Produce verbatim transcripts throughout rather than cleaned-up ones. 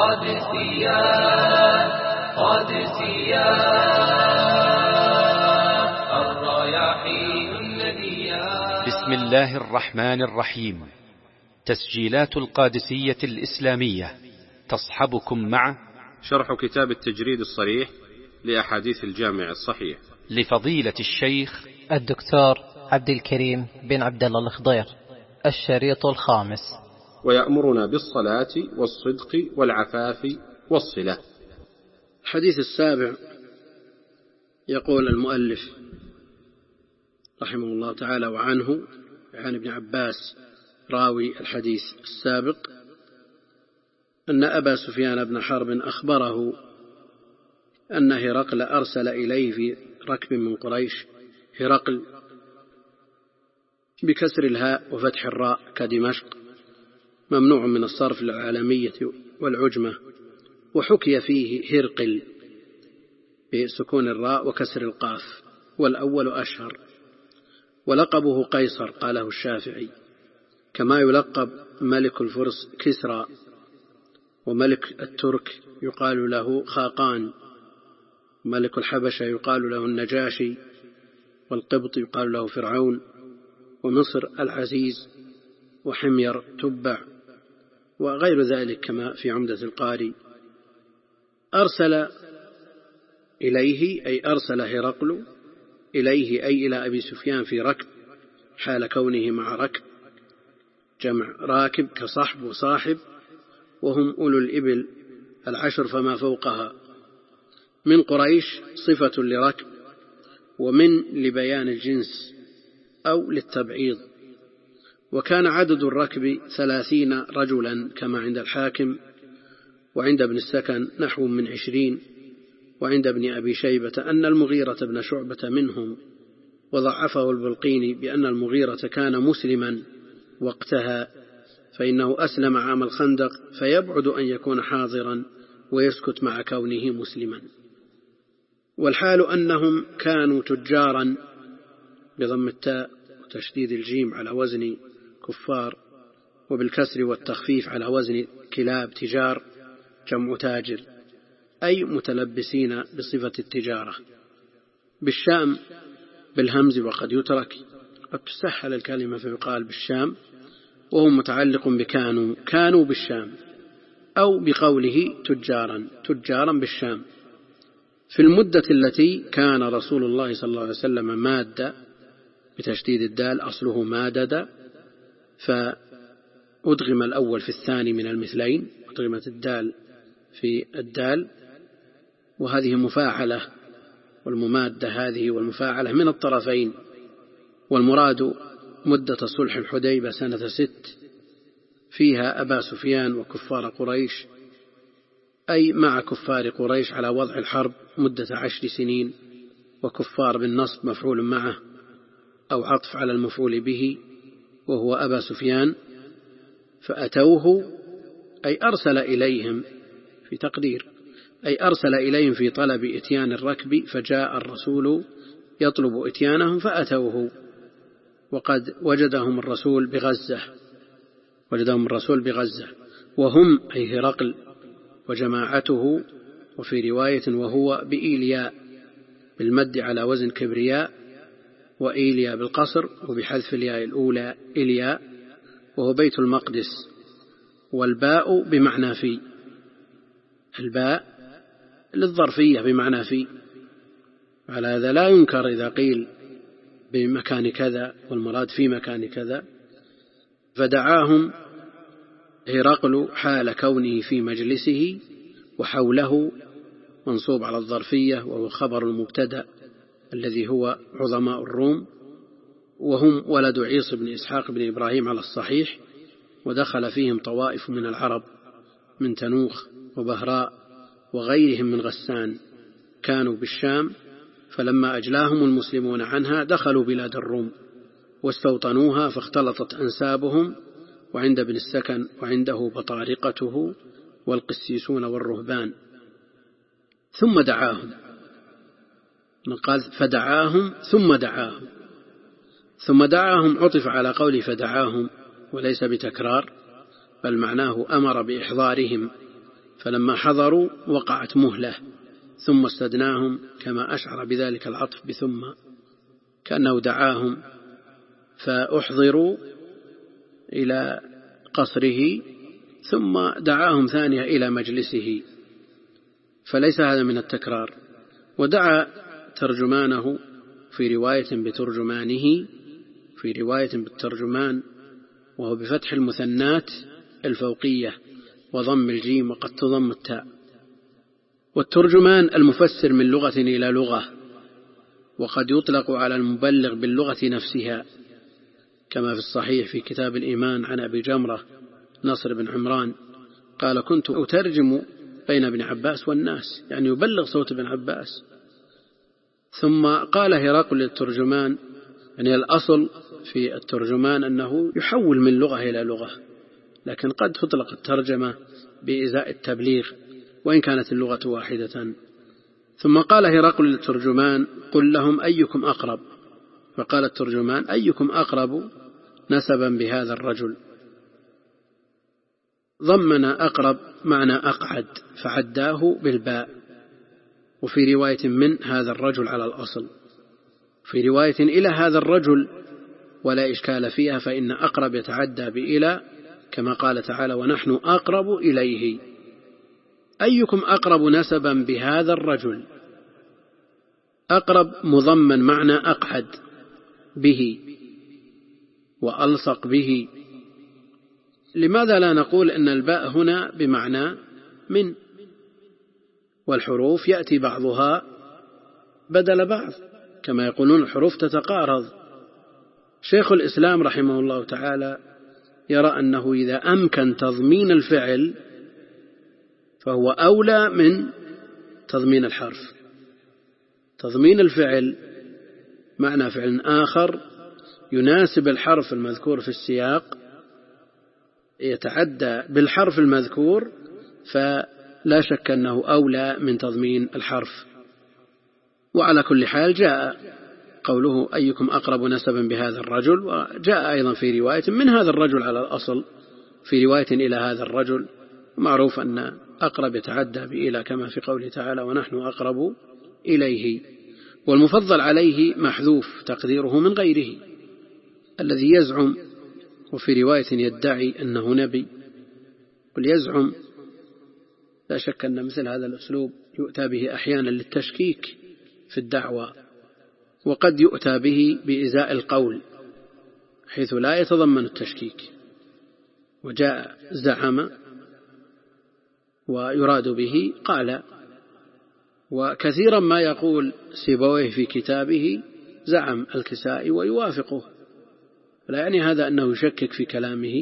قادسية قادسية الرياحين الندية. بسم الله الرحمن الرحيم. تسجيلات القادسية الإسلامية تصحبكم مع شرح كتاب التجريد الصريح لأحاديث الجامع الصحيح لفضيلة الشيخ الدكتور عبد الكريم بن عبد الله الخضير، الشريط الخامس. ويأمرنا بالصلاة والصدق والعفاف والصلة. الحديث السابع، يقول المؤلف رحمه الله تعالى وعنه عن ابن عباس راوي الحديث السابق أن أبا سفيان بن حرب أخبره أن هرقل أرسل إليه في ركب من قريش. هرقل بكسر الهاء وفتح الراء كدمشق، ممنوع من الصرف للعالمية والعجمة، وحكي فيه هرقل بسكون الراء وكسر القاف، والأول أشهر. ولقبه قيصر قاله الشافعي، كما يلقب ملك الفرس كسرى، وملك الترك يقال له خاقان، ملك الحبشة يقال له النجاشي، والقبط يقال له فرعون، ومصر العزيز، وحمير تبع، وغير ذلك كما في عمدة القاري. أرسل إليه أي أرسل هرقل إليه أي إلى أبي سفيان في ركب، حال كونه مع ركب، جمع راكب كصحب وصاحب، وهم أولو الإبل العشر فما فوقها، من قريش صفة لركب، ومن لبيان الجنس أو للتبعيض. وكان عدد الركب ثلاثين رجلا كما عند الحاكم، وعند ابن السكن نحو من عشرين، وعند ابن أبي شيبة أن المغيرة بن شعبة منهم، وضعفه البلقيني بأن المغيرة كان مسلما وقتها، فإنه أسلم عام الخندق، فيبعد أن يكون حاضرا ويسكت مع كونه مسلما. والحال أنهم كانوا تجارا بضم التاء وتشديد الجيم على وزن كفار، وبالكسر والتخفيف على وزن كلاب تجار، جمع تاجر، أي متلبسين بصفة التجارة. بالشام بالهمز، وقد يترك، قد تسهل الكلمة فيقال بالشام، وهو متعلق بكانوا، كانوا بالشام، أو بقوله تجارا، تجارا بالشام. في المدة التي كان رسول الله صلى الله عليه وسلم مادة بتشديد الدال، أصله مادد، فأدغم الأول في الثاني من المثلين، أدغمت الدال في الدال، وهذه مفاعلة، والممادة هذه والمفاعلة من الطرفين. والمراد مدة صلح الحديبة سنة ست، فيها أبا سفيان وكفار قريش، أي مع كفار قريش على وضع الحرب مدة عشر سنين، وكفار بالنصب مفعول معه أو عطف على المفعول به، وهو أبا سفيان. فأتوه أي أرسل إليهم في تقدير، أي أرسل إليهم في طلب إتيان الركب، فجاء الرسول يطلب إتيانهم فأتوه، وقد وجدهم الرسول بغزة، وجدهم الرسول بغزة، وهم أي هرقل وجماعته، وفي رواية وهو بإيلياء بالمد على وزن كبرياء، وإيلياء بالقصر وبحذف الياء الأولى إلياء، وهو بيت المقدس، والباء بمعنى في، الباء للظرفية بمعنى في، على هذا لا ينكر إذا قيل بمكان كذا والمراد في مكان كذا. فدعاهم هرقل حال كونه في مجلسه، وحوله منصوب على الظرفية، وهو خبر المبتدأ الذي هو عظماء الروم، وهم ولد عيسى بن إسحاق بن إبراهيم على الصحيح، ودخل فيهم طوائف من العرب من تنوخ وبهراء وغيرهم من غسان، كانوا بالشام، فلما أجلاهم المسلمون عنها دخلوا بلاد الروم واستوطنوها، فاختلطت أنسابهم، وعند ابن السكن وعنده بطارقته والقسيسون والرهبان. ثم دعاهم، قال فدعاهم ثم دعاهم، ثم دعاهم عطف على قول فدعاهم، وليس بتكرار، بل معناه أمر بإحضارهم، فلما حضروا وقعت مهلة ثم استدناهم، كما أشعر بذلك العطف بثم، كأنه دعاهم فأحضروا إلى قصره ثم دعاهم ثانية إلى مجلسه، فليس هذا من التكرار. ودعا ترجمانه في رواية بترجمانه، في رواية بالترجمان، وهو بفتح المثنات الفوقية وضم الجيم وقد تضم التاء. والترجمان المفسر من لغة إلى لغة، وقد يطلق على المبلغ باللغة نفسها، كما في الصحيح في كتاب الإيمان عن أبي جمرة نصر بن عمران قال: كنت أترجم بين ابن عباس والناس، يعني يبلغ صوت ابن عباس. ثم قال هرقل للترجمان، يعني الأصل في الترجمان أنه يحول من لغة إلى لغة، لكن قد تطلق الترجمة بإزاء التبليغ وإن كانت اللغة واحدة. ثم قال هرقل للترجمان: قل لهم أيكم أقرب. فقال الترجمان: أيكم أقرب نسبا بهذا الرجل. ضمن أقرب معنى أقعد فعداه بالباء، وفي رواية من هذا الرجل على الأصل، في رواية إلى هذا الرجل ولا إشكال فيها، فإن أقرب يتعدى بإلى، كما قال تعالى: ونحن أقرب إليه. أيكم أقرب نسبا بهذا الرجل. أقرب مضمن معنى أقعد به وألصق به. لماذا لا نقول إن الباء هنا بمعنى من؟ والحروف يأتي بعضها بدل بعض، كما يقولون الحروف تتقارض. شيخ الإسلام رحمه الله تعالى يرى أنه إذا أمكن تضمين الفعل فهو أولى من تضمين الحرف. تضمين الفعل معنى فعل آخر يناسب الحرف المذكور في السياق يتعدى بالحرف المذكور، فلا شك أنه أولى من تضمين الحرف. وعلى كل حال جاء قوله: أيكم أقرب نسبا بهذا الرجل، وجاء أيضا في رواية من هذا الرجل على الأصل، في رواية إلى هذا الرجل. معروف أن أقرب يتعدى بإلى، كما في قوله تعالى: ونحن أقرب إليه. والمفضل عليه محذوف تقديره من غيره، الذي يزعم، وفي رواية يدعي أنه نبي. قل يزعم، لا شك أن مثل هذا الأسلوب يؤتى به أحيانا للتشكيك في الدعوة، وقد يؤتى به بإزاء القول حيث لا يتضمن التشكيك. وجاء زعم ويراد به قال. وكثيرا ما يقول سيبويه في كتابه زعم الكسائي ويوافقه، لا يعني هذا أنه يشكك في كلامه.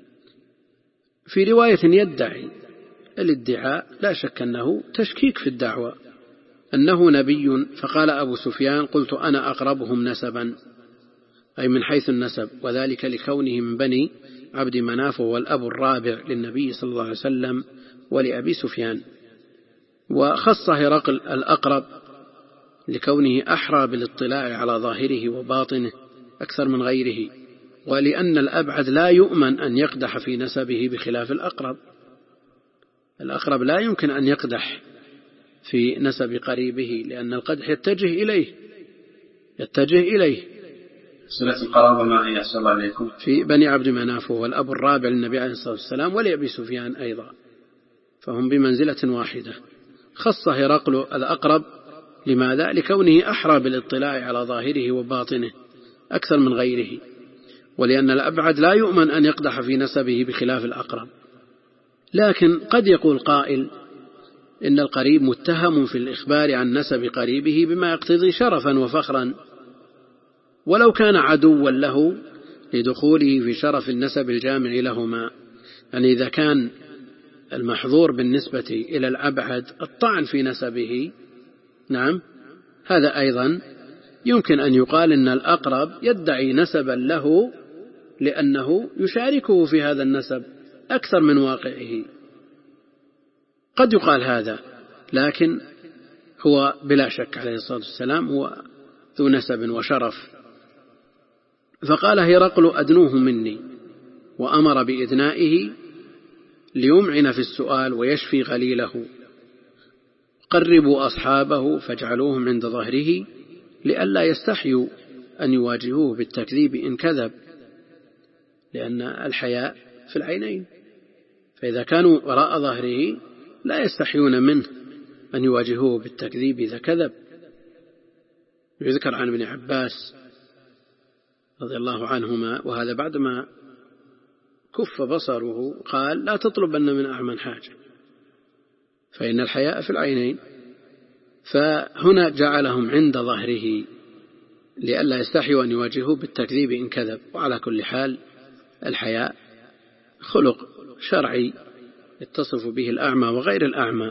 في رواية يدعي، الادعاء لا شك أنه تشكيك في الدعوة، أنه نبي. فقال أبو سفيان: قلت أنا أقربهم نسبا، أي من حيث النسب، وذلك لكونه من بني عبد مناف والأب الرابع للنبي صلى الله عليه وسلم ولأبي سفيان. وخص هرقل الأقرب لكونه أحرى بالاطلاع على ظاهره وباطنه أكثر من غيره، ولأن الأبعد لا يؤمن أن يقدح في نسبه بخلاف الأقرب. الأقرب لا يمكن أن يقدح في نسب قريبه، لأن القدح يتجه إليه يتجه إليه صلة القرابة ما هي أحسن الله عليكم في بني عبد مناف والأب الرابع للنبي عليه الصلاة والسلام ولأبي سفيان أيضا، فهم بمنزلة واحدة. خص هرقل الأقرب لماذا؟ لكونه أحرى بالاطلاع على ظاهره وباطنه أكثر من غيره، ولأن الأبعد لا يؤمن أن يقدح في نسبه بخلاف الأقرب. لكن قد يقول قائل إن القريب متهم في الإخبار عن نسب قريبه بما يقتضي شرفا وفخرا، ولو كان عدوا له لدخوله في شرف النسب الجامع لهما. يعني إذا كان المحظور بالنسبة إلى الأبعد الطعن في نسبه، نعم، هذا أيضا يمكن أن يقال إن الأقرب يدعي نسبا له لأنه يشاركه في هذا النسب أكثر من واقعه. قد يقال هذا، لكن هو بلا شك عليه الصلاة والسلام هو ذو نسب وشرف. فقال هرقل: أدنوه مني، وأمر بإدنائه ليمعن في السؤال ويشفي غليله. قربوا أصحابه فاجعلوهم عند ظهره لئلا يستحيوا أن يواجهوه بالتكذيب إن كذب، لأن الحياء في العينين، فإذا كانوا وراء ظهره لا يستحيون منه أن يواجهوه بالتكذيب إذا كذب. يذكر عن ابن عباس رضي الله عنهما، وهذا بعدما كف بصره، قال: لا تطلبن من أعمى حاجة فإن الحياء في العينين. فهنا جعلهم عند ظهره لئلا يستحيوا أن يواجهوه بالتكذيب إن كذب. وعلى كل حال الحياء خلق شرعي يتصف به الأعمى وغير الأعمى.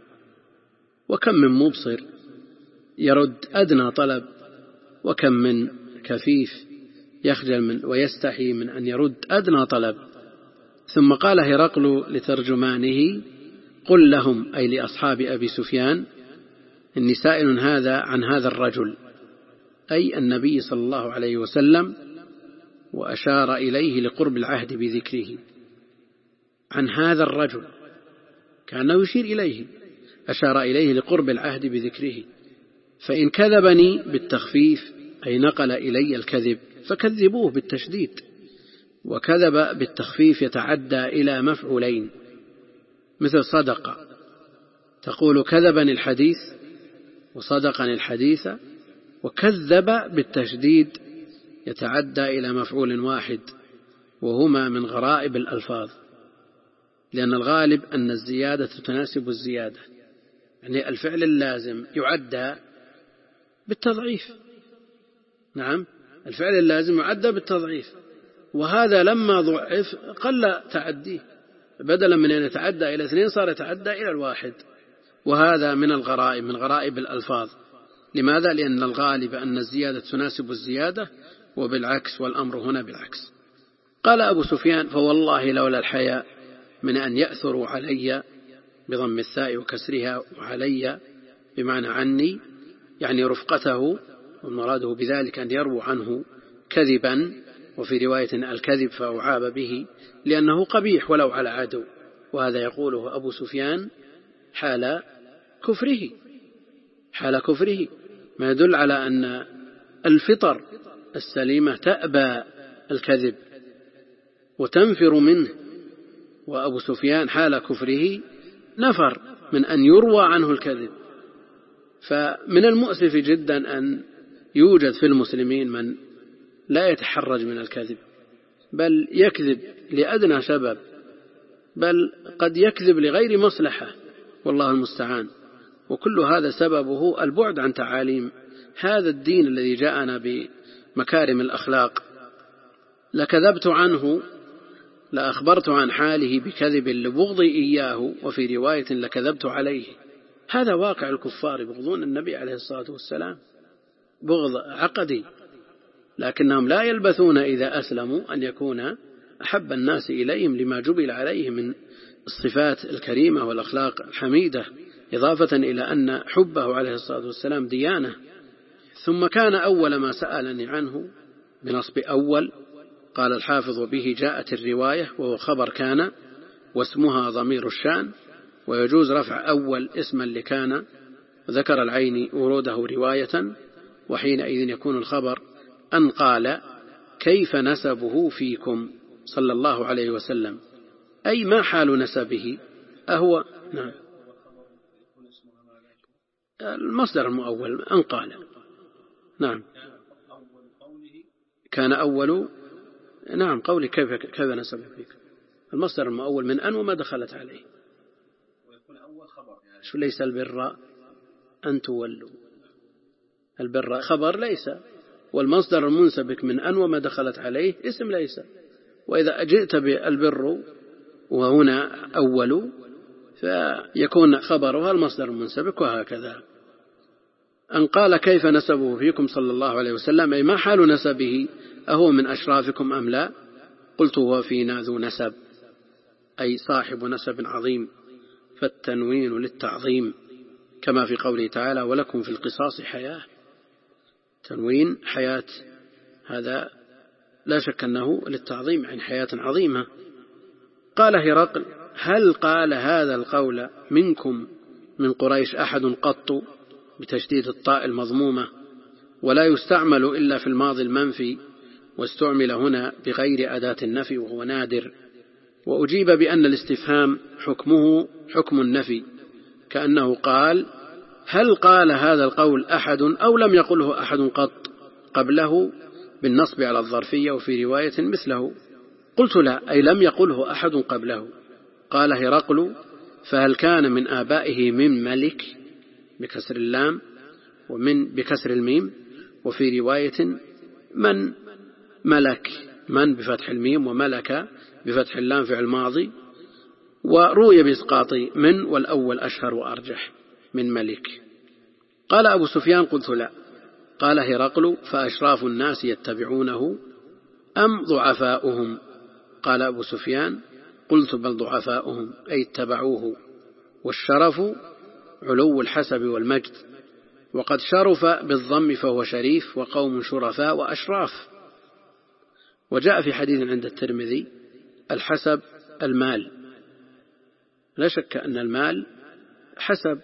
وكم من مبصر يرد أدنى طلب، وكم من كفيف يخجل من ويستحي من أن يرد أدنى طلب. ثم قال هرقل لترجمانه: قل لهم، أي لأصحاب أبي سفيان، إني سائل هذا عن هذا الرجل، أي النبي صلى الله عليه وسلم، وأشار إليه لقرب العهد بذكره. عن هذا الرجل كأنه يشير إليه، أشار إليه لقرب العهد بذكره. فإن كذبني بالتخفيف، أي نقل إلي الكذب، فكذبوه بالتشديد. وكذب بالتخفيف يتعدى إلى مفعولين، مثل صدق، تقول كذبني الحديث وصدقني الحديث. وكذب بالتشديد يتعدى إلى مفعول واحد، وهما من غرائب الألفاظ، لأن الغالب أن الزيادة تناسب الزيادة، يعني الفعل اللازم يعدى بالتضعيف. نعم، الفعل اللازم يعدى بالتضعيف، وهذا لما ضعف قل تعديه، بدلا من أن يتعدى إلى اثنين صار يتعدى إلى الواحد. وهذا من الغرائب، من غرائب الألفاظ. لماذا؟ لأن الغالب أن الزيادة تناسب الزيادة، وبالعكس، والأمر هنا بالعكس. قال أبو سفيان: فوالله لولا الحياء من أن يأثروا علي، بضم الثاء وكسرها، وعلي بمعنى عني، يعني رفقته، ومراده بذلك أن يرووا عنه كذبا، وفي رواية الكذب فأعاب به لأنه قبيح ولو على عدو. وهذا يقوله أبو سفيان حال كفره، حال كفره، ما يدل على أن الفطر السليمة تأبى الكذب وتنفر منه. وأبو سفيان حال كفره نفر من أن يروى عنه الكذب. فمن المؤسف جدا أن يوجد في المسلمين من لا يتحرج من الكذب، بل يكذب لأدنى سبب، بل قد يكذب لغير مصلحة، والله المستعان. وكل هذا سببه البعد عن تعاليم هذا الدين الذي جاءنا بمكارم الأخلاق. لكذبت عنه، لأخبرت عن حاله بكذب لبغضي إياه، وفي رواية لكذبت عليه. هذا واقع الكفار، يبغضون النبي عليه الصلاة والسلام بغض عقدي، لكنهم لا يلبثون إذا أسلموا أن يكون أحب الناس إليهم لما جبل عليه من الصفات الكريمة والأخلاق الحميدة، إضافة إلى أن حبه عليه الصلاة والسلام ديانة. ثم كان أول ما سألني عنه بنصب أول. قال الحافظ: وبه جاءت الرواية، وهو خبر كان، واسمها ضمير الشان، ويجوز رفع أول اسما لكان. ذكر العيني وروده رواية، وحينئذ يكون الخبر أن قال: كيف نسبه فيكم صلى الله عليه وسلم، أي ما حال نسبه. أهو نعم المصدر المؤول أن قال. نعم، كان أول، نعم، قولي كيف كيف نسبه فيكم، المصدر المؤول من أن وما دخلت عليه. شو ليس البر أن تولوا، البر خبر ليس، والمصدر المنسبك من أن وما دخلت عليه اسم ليس. وإذا جئت بالبر وهنا أول فيكون خبرها المصدر المنسبك، وهكذا. أن قال: كيف نسبه فيكم صلى الله عليه وسلم، أي ما حال نسبه، أهو من أشرافكم أم لا؟ قلت: هو فينا ذو نسب، أي صاحب نسب عظيم، فالتنوين للتعظيم، كما في قوله تعالى: ولكم في القصاص حياة. تنوين حياة، هذا لا شك أنه للتعظيم عن حياة عظيمة. قال هرقل: هل قال هذا القول منكم من قريش أحد قط، بتشديد الطاء المضمومة، ولا يستعمل إلا في الماضي المنفي، واستعمل هنا بغير أداة النفي وهو نادر. وأجيب بأن الاستفهام حكمه حكم النفي، كأنه قال هل قال هذا القول أحد أو لم يقله أحد قط قبله، بالنصب على الظرفية، وفي رواية مثله. قلت لا، أي لم يقله أحد قبله. قال هرقل فهل كان من آبائه من ملك بكسر اللام ومن بكسر الميم، وفي رواية من ملك، من بفتح الميم وملك بفتح اللام فعل ماضي، وروي بإسقاط من، والأول أشهر وأرجح من ملك. قال أبو سفيان قلت لا. قال هرقل فأشراف الناس يتبعونه أم ضعفاؤهم؟ قال أبو سفيان قلت بل ضعفاؤهم، أي اتبعوه، والشرف علو الحسب والمجد، وقد شرف بالضم فهو شريف، وقوم شرفاء وأشراف. وجاء في حديث عند الترمذي الحسب المال، لا شك أن المال حسب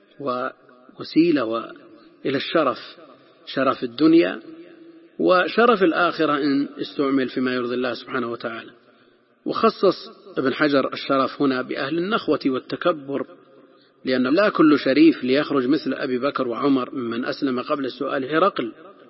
ووسيلة إلى الشرف، شرف الدنيا وشرف الآخرة إن استعمل فيما يرضي الله سبحانه وتعالى. وخصص ابن حجر الشرف هنا بأهل النخوة والتكبر، لأن لا كل شريف ليخرج مثل أبي بكر وعمر ممن أسلم قبل السؤال هرقل.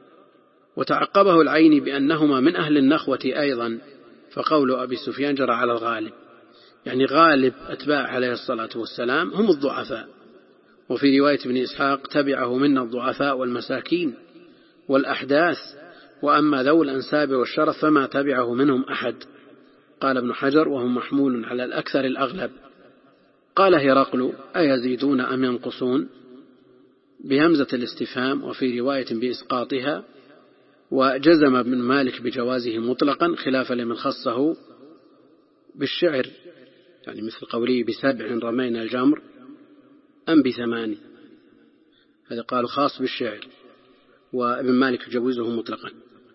وتعقبه العيني بأنهما من أهل النخوة أيضا، فقول أبي سفيان جرى على الغالب، يعني غالب أتباع عليه الصلاة والسلام هم الضعفاء. وفي رواية ابن إسحاق تبعه منا الضعفاء والمساكين والأحداث، وأما ذو الأنساب والشرف فما تبعه منهم أحد. قال ابن حجر وهم محمول على الأكثر الأغلب. قال هرقل أيزيدون أم ينقصون بهمزة الاستفهام، وفي رواية بإسقاطها. وجزم ابن مالك بجوازه مطلقا خلافا لمن خصه بالشعر، يعني مثل قوله بسبع رمينا الجمر أم بثمان، هذا قال خاص بالشعر، وابن مالك يجوزه مطلقا.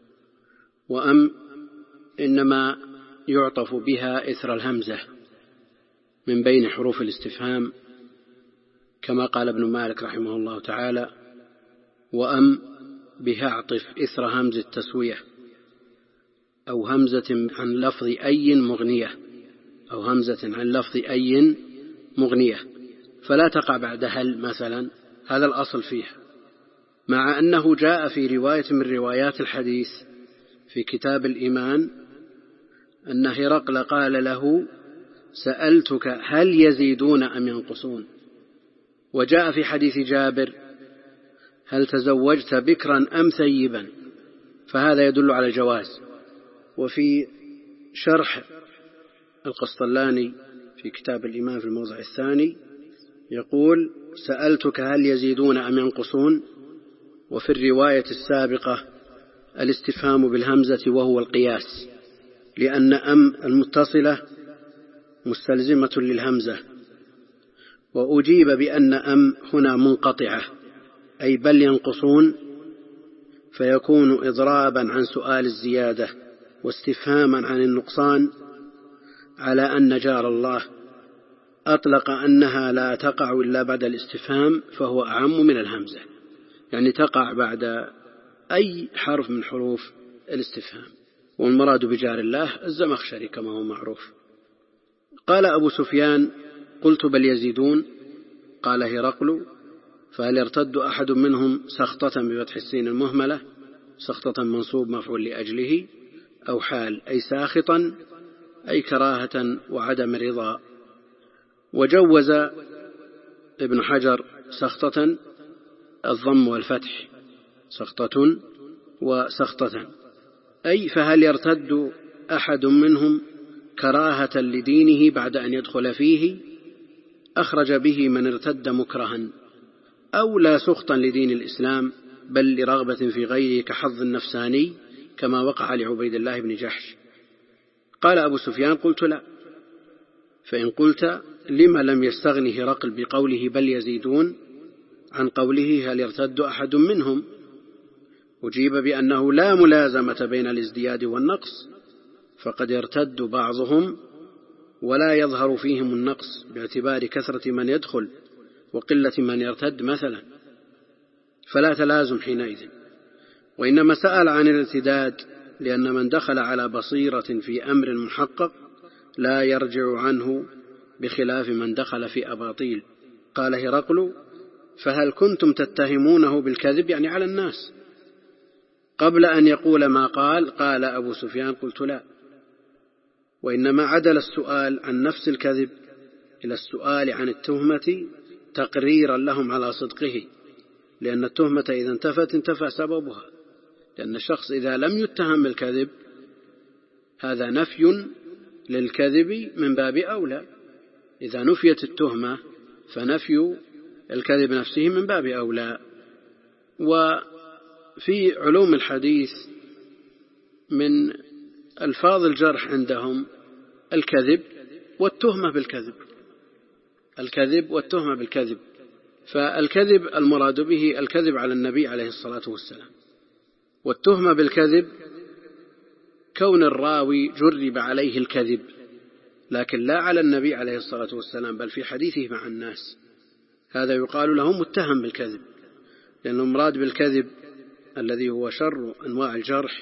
وأم إنما يعطف بها إثر الهمزة من بين حروف الاستفهام، كما قال ابن مالك رحمه الله تعالى وأم بها اعطف إثر همز التسوية، أو همزة عن لفظ أي مغنية، أو همزة عن لفظ أي مغنية، فلا تقع بعد هل مثلا، هذا الأصل فيها. مع أنه جاء في رواية من روايات الحديث في كتاب الإيمان أن هرقل قال له سألتك هل يزيدون أم ينقصون. وجاء في حديث جابر هل تزوجت بكرا أم ثيبا، فهذا يدل على الجواز. وفي شرح القسطلاني في كتاب الإيمان في الموضع الثاني يقول سألتك هل يزيدون أم ينقصون. وفي الرواية السابقة الاستفهام بالهمزة وهو القياس، لأن أم المتصلة مستلزمة للهمزة. وأجيب بأن أم هنا منقطعة، أي بل ينقصون، فيكون إضرابا عن سؤال الزيادة واستفهاما عن النقصان، على أن جار الله أطلق أنها لا تقع إلا بعد الاستفهام، فهو أعم من الهمزة، يعني تقع بعد أي حرف من حروف الاستفهام. والمراد بجار الله الزمخشري كما هو معروف. قال أبو سفيان قلت بل يزيدون. قال هرقل فهل يرتد أحد منهم سخطة بفتح السين المهملة، سخطة منصوب مفعول لأجله، أو حال أي ساخطا أي كراهة وعدم رضا. وجوز ابن حجر سخطة الضم والفتح، سخطة وسخطة، أي فهل يرتد أحد منهم كراهة لدينه بعد أن يدخل فيه، أخرج به من ارتد مكرها، أو لا سخطا لدين الإسلام بل لرغبة في غيره كحظ النفساني كما وقع لعبيد الله بن جحش. قال أبو سفيان قلت لا. فإن قلت لما لم يستغني هرقل بقوله بل يزيدون عن قوله هل يرتد أحد منهم، أجيب بأنه لا ملازمة بين الازدياد والنقص، فقد يرتد بعضهم ولا يظهر فيهم النقص باعتبار كثرة من يدخل وقلة من يرتد مثلا، فلا تلازم حينئذ. وإنما سأل عن الارتداد لأن من دخل على بصيرة في أمر محقق لا يرجع عنه بخلاف من دخل في أباطيل. قال هرقل: فهل كنتم تتهمونه بالكذب يعني على الناس؟ قبل أن يقول ما قال قال أبو سفيان: قلت لا. وإنما عدل السؤال عن نفس الكذب إلى السؤال عن التهمة تقريرا لهم على صدقه، لأن التهمة إذا انتفت انتفى سببها، لأن الشخص إذا لم يتهم بالكذب هذا نفي للكذب من باب أولى. إذا نفيت التهمة فنفي الكذب نفسه من باب أولى. وفي علوم الحديث من ألفاظ الجرح عندهم الكذب والتهمة بالكذب، الكذب والتهمة بالكذب. فالكذب المراد به الكذب على النبي عليه الصلاة والسلام، والتهمة بالكذب كون الراوي جرب عليه الكذب لكن لا على النبي عليه الصلاة والسلام بل في حديثه مع الناس، هذا يقال له متهم بالكذب، لأنه مراد بالكذب الذي هو شر أنواع الجرح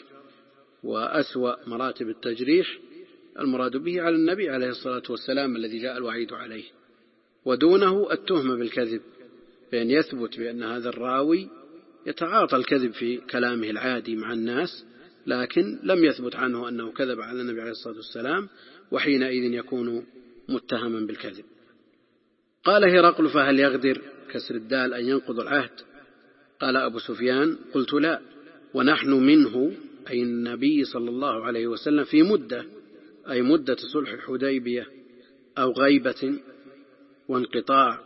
وأسوأ مراتب التجريح المراد به على النبي عليه الصلاة والسلام الذي جاء الوعيد عليه، ودونه التهمة بالكذب، بأن يثبت بأن هذا الراوي يتعاطى الكذب في كلامه العادي مع الناس لكن لم يثبت عنه أنه كذب على النبي عليه الصلاة والسلام، وحينئذ يكون متهما بالكذب. قال هرقل: فهل يغدر كسر الدال أن ينقض العهد؟ قال أبو سفيان: قلت لا، ونحن منه أي النبي صلى الله عليه وسلم في مدة، أي مدة صلح الحديبية أو غيبة وانقطاع،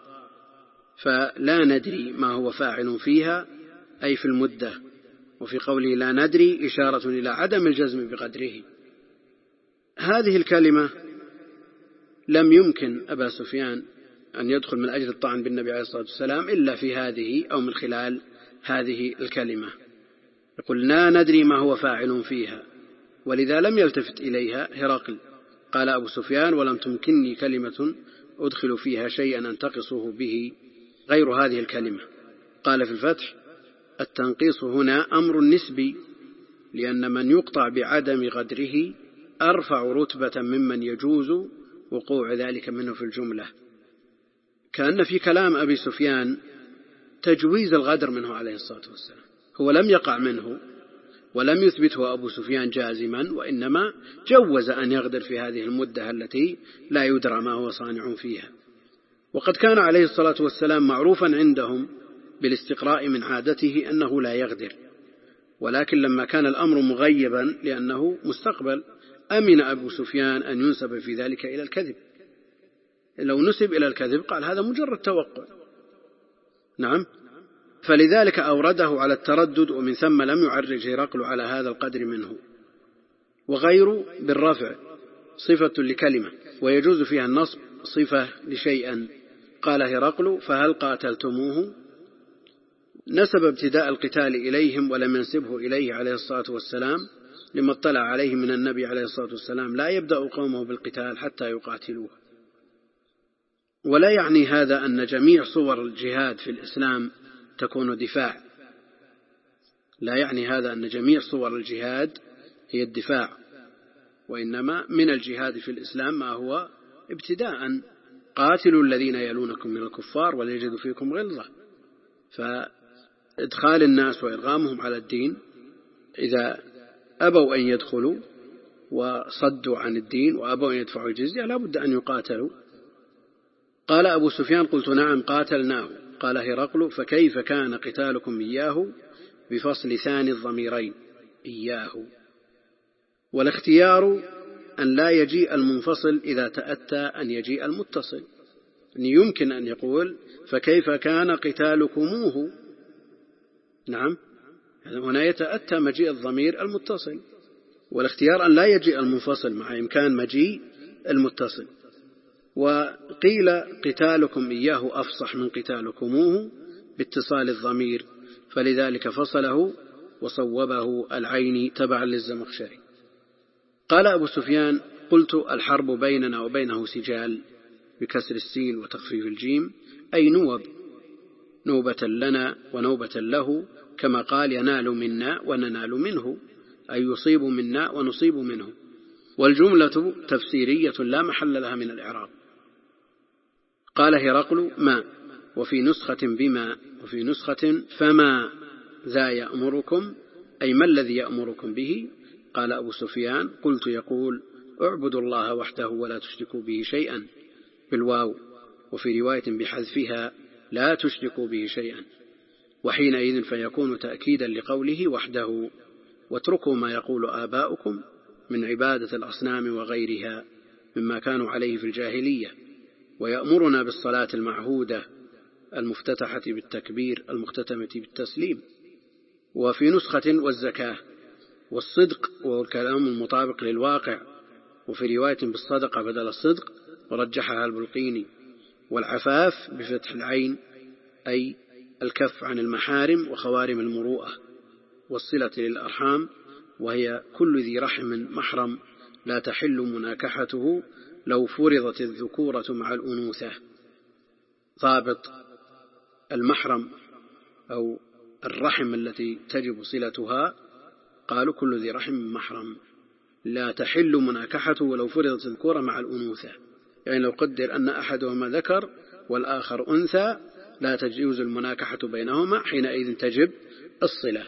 فلا ندري ما هو فاعل فيها أي في المدة. وفي قوله لا ندري إشارة إلى عدم الجزم بقدره. هذه الكلمة لم يمكن أبا سفيان أن يدخل من أجل الطعن بالنبي عليه الصلاة والسلام إلا في هذه أو من خلال هذه الكلمة. يقول لا ندري ما هو فاعل فيها، ولذا لم يلتفت إليها هرقل. قال أبو سفيان: ولم تمكنني كلمة أدخل فيها شيئا أنتقصه به غير هذه الكلمة. قال في الفتح: التنقيص هنا أمر نسبي، لأن من يقطع بعدم غدره أرفع رتبة ممن يجوز وقوع ذلك منه في الجملة. كأن في كلام أبي سفيان تجويز الغدر منه عليه الصلاة والسلام، هو لم يقع منه ولم يثبته أبو سفيان جازما، وإنما جوز أن يغدر في هذه المدة التي لا يدرى ما هو صانع فيها. وقد كان عليه الصلاة والسلام معروفا عندهم بالاستقراء من عادته أنه لا يغدر، ولكن لما كان الأمر مغيبا لأنه مستقبل أمن أبو سفيان أن ينسب في ذلك إلى الكذب. لو نسب إلى الكذب قال هذا مجرد توقع. نعم، فلذلك أورده على التردد، ومن ثم لم يعرج هرقل على هذا القدر منه. وغير بالرفع صفة لكلمة ويجوز فيها النصب صفة لشيئا. قال هرقل: فهل قاتلتموه؟ نسب ابتداء القتال إليهم ولم ينسبه إليه عليه الصلاة والسلام، لما اطلع عليه من النبي عليه الصلاة والسلام لا يبدأ قومه بالقتال حتى يقاتلوه. ولا يعني هذا أن جميع صور الجهاد في الإسلام تكون دفاع، لا يعني هذا أن جميع صور الجهاد هي الدفاع، وإنما من الجهاد في الإسلام ما هو ابتداء قاتلوا الذين يلونكم من الكفار وليجدوا فيكم غلظة. فإدخال الناس وإرغامهم على الدين إذا أبوا أن يدخلوا وصدوا عن الدين وأبوا أن يدفعوا الجزية لا بد أن يقاتلوا. قال أبو سفيان: قلت نعم قاتلناه. قال هرقل: فكيف كان قتالكم إياه بفصل ثاني الضميرين إياه؟ والاختيار أن لا يجيء المنفصل إذا تأتى أن يجيء المتصل. يعني يمكن أن يقول فكيف كان قتالكموه، نعم، هنا يتأتى مجيء الضمير المتصل، والاختيار أن لا يجيء المنفصل مع إمكان مجيء المتصل. وقيل قتالكم إياه أفصح من قتالكموه باتصال الضمير، فلذلك فصله وصوبه العيني تبعا للزمخشري. قال أبو سفيان: قلت الحرب بيننا وبينه سجال بكسر السين وتخفيف الجيم، أي نوب، نوبة لنا ونوبة له، كما قال ينال منا وننال منه، أي يصيب منا ونصيب منه. والجملة تفسيرية لا محل لها من الإعراب. قال هرقل ما، وفي نسخة بما، وفي نسخة فما ذا يأمركم، أي ما الذي يأمركم به؟ قال أبو سفيان قلت يقول اعبدوا الله وحده ولا تشركوا به شيئا بالواو، وفي رواية بحذفها لا تشركوا به شيئا، وحينئذ فيكون تأكيدا لقوله وحده. واتركوا ما يقول آباؤكم من عبادة الأصنام وغيرها مما كانوا عليه في الجاهلية، ويأمرنا بالصلاة المعهودة المفتتحة بالتكبير المختتمة بالتسليم. وفي نسخة والزكاة، والصدق وهو الكلام المطابق للواقع، وفي رواية بالصدقة بدل الصدق ورجحها البلقيني. والعفاف بفتح العين أي الكف عن المحارم وخوارم المروءة. والصلة للأرحام وهي كل ذي رحم محرم لا تحل مناكحته لو فرضت الذكورة مع الأنوثة. ضابط المحرم أو الرحم التي تجب صلتها، قالوا كل ذي رحم محرم لا تحل مناكحته ولو فرضت الذكورة مع الأنوثة، يعني لو قدر أن أحدهما ذكر والآخر أنثى لا تجوز المناكحة بينهما، حينئذ تجب الصلة.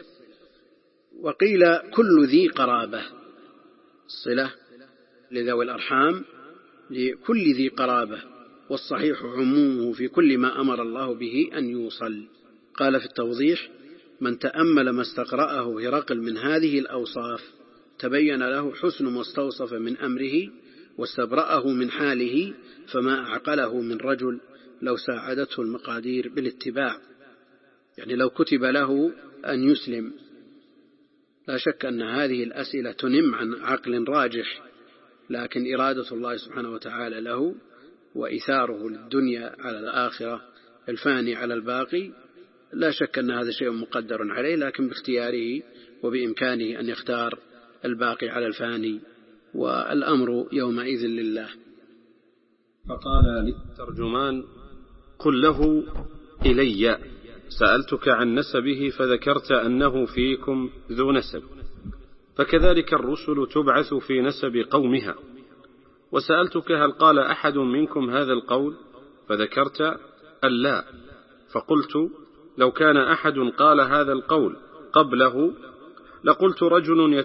وقيل كل ذي قرابة، الصلة لذوي الأرحام لكل ذي قرابة، والصحيح عمومه في كل ما أمر الله به أن يوصل. قال في التوضيح من تأمل ما استقرأه هرقل من هذه الأوصاف تبين له حسن ما استوصف من أمره واستبرأه من حاله، فما أعقله من رجل لو ساعدته المقادير بالاتباع. يعني لو كتب له أن يسلم، لا شك أن هذه الأسئلة تنم عن عقل راجح، لكن إرادة الله سبحانه وتعالى له وإثاره للدنيا على الآخرة، الفاني على الباقي، لا شك أن هذا شيء مقدر عليه، لكن باختياره وبإمكانه أن يختار الباقي على الفاني، والأمر يومئذ لله. فقال للترجمان قل له إلي سألتك عن نسبه فذكرت أنه فيكم ذو نسب، فكذلك الرسل تبعث في نسب قومها. وسألتك هل قال أحد منكم هذا القول فذكرت ألا، فقلت لو كان أحد قال هذا القول قبله لقلت رجل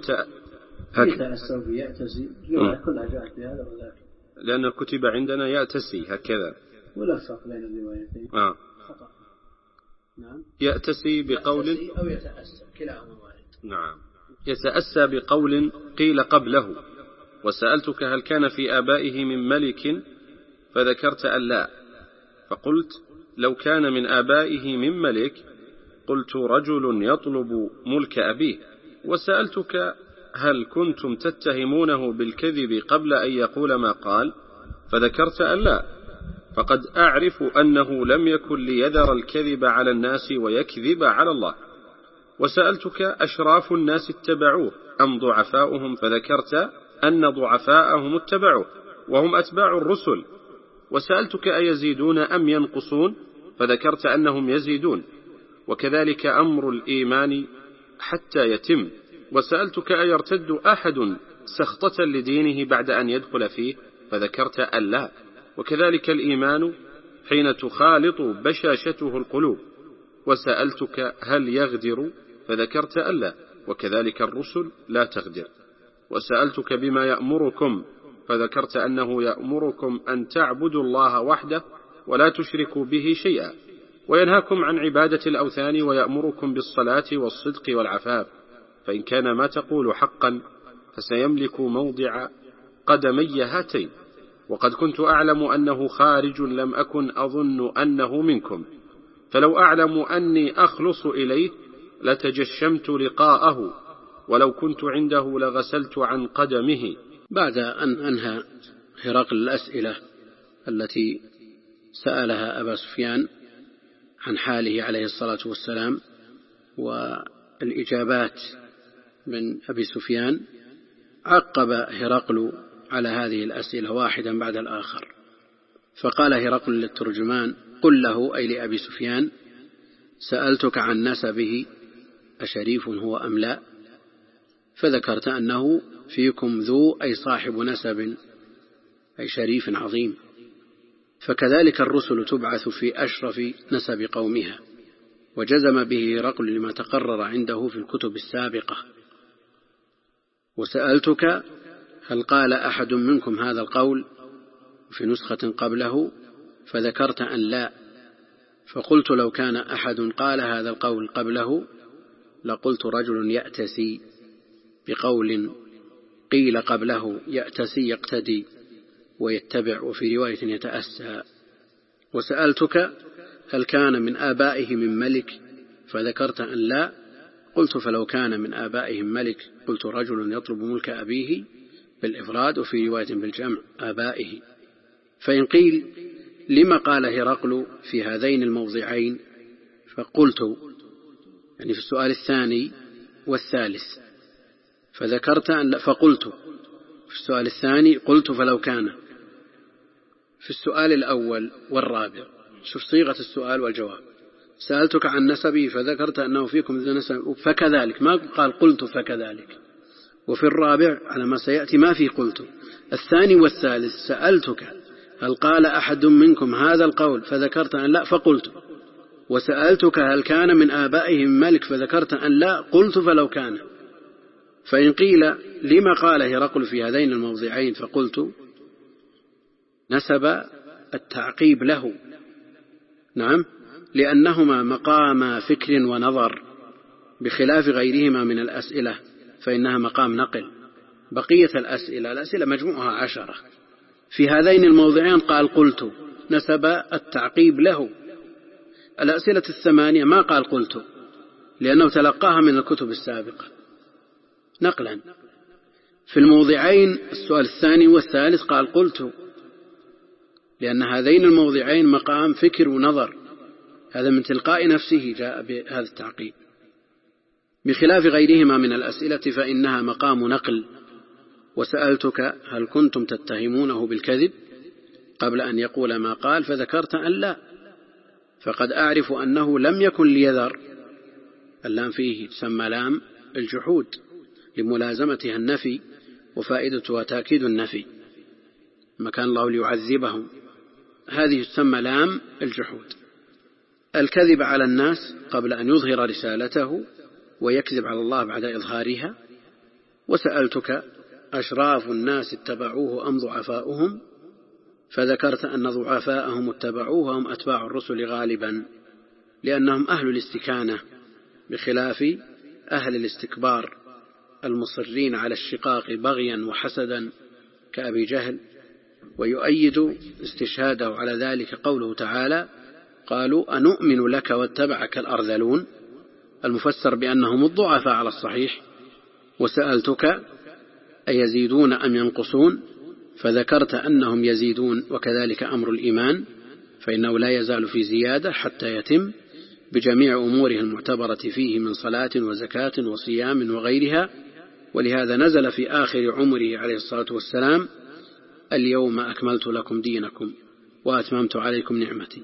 يتأسى يأتسي كلها جاءت بهذا وذاك، لأن الكتب عندنا يأتسي هكذا ولا فرق بين الروايتين. آه. خطأ. نعم. يأتسي بقول يأتسي أو يتأسى كلاهما وارد. نعم. يتأسى بقول قيل قبله. وسألتك هل كان في آبائه من ملك فذكرت ألا، فقلت لو كان من آبائه من ملك قلت رجل يطلب ملك أبيه. وسألتك هل كنتم تتهمونه بالكذب قبل أن يقول ما قال فذكرت ألا، فقد أعرف أنه لم يكن ليذر الكذب على الناس ويكذب على الله. وسألتك أشراف الناس اتبعوه أم ضعفاؤهم فذكرت أن ضعفاءهم اتبعوه وهم أتباع الرسل. وسألتك أيزيدون أم ينقصون فذكرت أنهم يزيدون، وكذلك أمر الإيمان حتى يتم. وسألتك أيرتد أحد سخطة لدينه بعد أن يدخل فيه فذكرت ألا، وكذلك الإيمان حين تخالط بشاشته القلوب. وسألتك هل يغدر فذكرت ألا، وكذلك الرسل لا تغدر. وسألتك بما يأمركم فذكرت أنه يأمركم أن تعبدوا الله وحده ولا تشركوا به شيئا، وينهاكم عن عبادة الأوثان، ويأمركم بالصلاة والصدق والعفاف. فإن كان ما تقول حقا فسيملك موضع قدمي هاتين، وقد كنت أعلم أنه خارج لم أكن أظن أنه منكم، فلو أعلم أني أخلص إليه لتجشمت لقاءه، ولو كنت عنده لغسلت عن قدمه. بعد أن أنهى هرقل الأسئلة التي سألها أبا سفيان عن حاله عليه الصلاة والسلام والإجابات من أبي سفيان، عقب هرقل على هذه الأسئلة واحدا بعد الآخر. فقال هرقل للترجمان: قل له، أي لأبي سفيان: سألتك عن نسبه أشريف هو أم لا؟ فذكرت أنه فيكم ذو، أي صاحب نسب، أي شريف عظيم. فكذلك الرسل تبعث في أشرف نسب قومها. وجزم به هرقل لما تقرر عنده في الكتب السابقة. وسألتك هل قال أحد منكم هذا القول في نسخة قبله؟ فذكرت أن لا. فقلت لو كان أحد قال هذا القول قبله لقلت رجل يأتسي بقول قيل قبله، يأتسي يقتدي ويتبع، وفي رواية يتأسى. وسألتك هل كان من آبائه من ملك؟ فذكرت أن لا. قلت فلو كان من آبائهم ملك قلت رجل يطلب ملك أبيه بالإفراد، وفي رواية بالجمع آبائه. فإن قيل لما قال هرقل في هذين الموضعين؟ فقلت، يعني في السؤال الثاني والثالث، فذكرت أن لا. فقلت في السؤال الثاني قلت فلو كان. في السؤال الأول والرابع شوف صيغة السؤال والجواب: سألتك عن نسبه فذكرت أنه فيكم ذو نسب، فكذلك، ما قال قلت فكذلك. وفي الرابع على ما سيأتي ما في قلت. الثاني والثالث سألتك هل قال أحد منكم هذا القول؟ فذكرت أن لا، فقلت. وسألتك هل كان من آبائهم ملك؟ فذكرت أن لا، قلت فلو كان. فإن قيل لما قال هرقل في هذين الموضعين؟ فقلت نسب التعقيب له، نعم، لأنهما مقام فكر ونظر بخلاف غيرهما من الأسئلة، فإنها مقام نقل. بقية الأسئلة الأسئلة مجموعها عشرة، في هذين الموضعين قال قلت، نسب التعقيب له. الأسئلة الثمانية ما قال قلت، لأنه تلقاها من الكتب السابقة نقلا. في الموضعين السؤال الثاني والثالث قال قلت، لأن هذين الموضعين مقام فكر ونظر، هذا من تلقاء نفسه جاء بهذا التعقيب، بخلاف غيرهما من الأسئلة فإنها مقام نقل. وسألتك هل كنتم تتهمونه بالكذب قبل أن يقول ما قال؟ فذكرت أن لا، فقد أعرف أنه لم يكن ليذر. اللام فيه تسمى لام الجحود لملازمتها النفي، وفائدتها تأكيد النفي، ما كان الله ليعذبهم، هذه تسمى لام الجحود. الكذب على الناس قبل أن يظهر رسالته، ويكذب على الله بعد إظهارها. وسألتك أشراف الناس اتبعوه أم ضعفاؤهم؟ فذكرت أن ضعفاءهم اتبعوه هم أتباع الرسل غالبا، لأنهم أهل الاستكانة بخلاف أهل الاستكبار المصرين على الشقاق بغيا وحسدا كأبي جهل. ويؤيد استشهاده على ذلك قوله تعالى: قالوا أنؤمن لك واتبعك الأرذلون، المفسر بأنهم الضعفاء على الصحيح. وسألتك أيزيدون أم ينقصون؟ فذكرت أنهم يزيدون، وكذلك أمر الإيمان، فإنه لا يزال في زيادة حتى يتم بجميع أموره المعتبرة فيه من صلاة وزكاة وصيام وغيرها. ولهذا نزل في آخر عمره عليه الصلاة والسلام: اليوم أكملت لكم دينكم وأتممت عليكم نعمتي.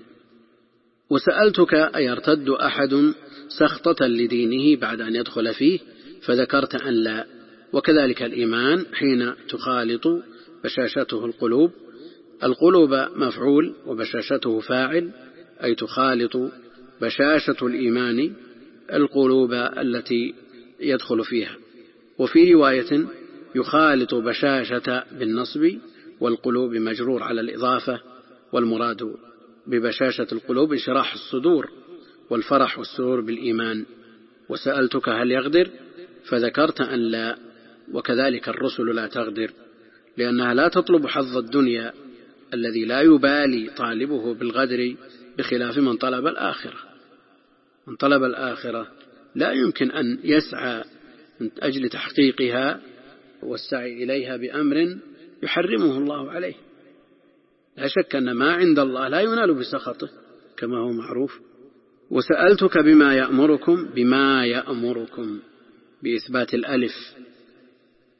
وسألتك أيرتد أحد سخطة لدينه بعد أن يدخل فيه؟ فذكرت أن لا. وكذلك الإيمان حين تخالط بشاشته القلوب. القلوب مفعول وبشاشته فاعل، أي تخالط بشاشة الإيمان القلوب التي يدخل فيها. وفي رواية يخالط بشاشة بالنصب، والقلوب مجرور على الإضافة، والمراد ببشاشة القلوب انشراح الصدور والفرح والسرور بالإيمان. وسألتك هل يغدر؟ فذكرت أن لا. وكذلك الرسل لا تغدر، لأنها لا تطلب حظ الدنيا الذي لا يبالي طالبه بالغدر، بخلاف من طلب الآخرة. من طلب الآخرة لا يمكن أن يسعى من أجل تحقيقها والسعي إليها بأمر يحرمه الله عليه. لا شك أن ما عند الله لا ينال بسخطه كما هو معروف. وسألتك بما يأمركم، بما يأمركم بإثبات الألف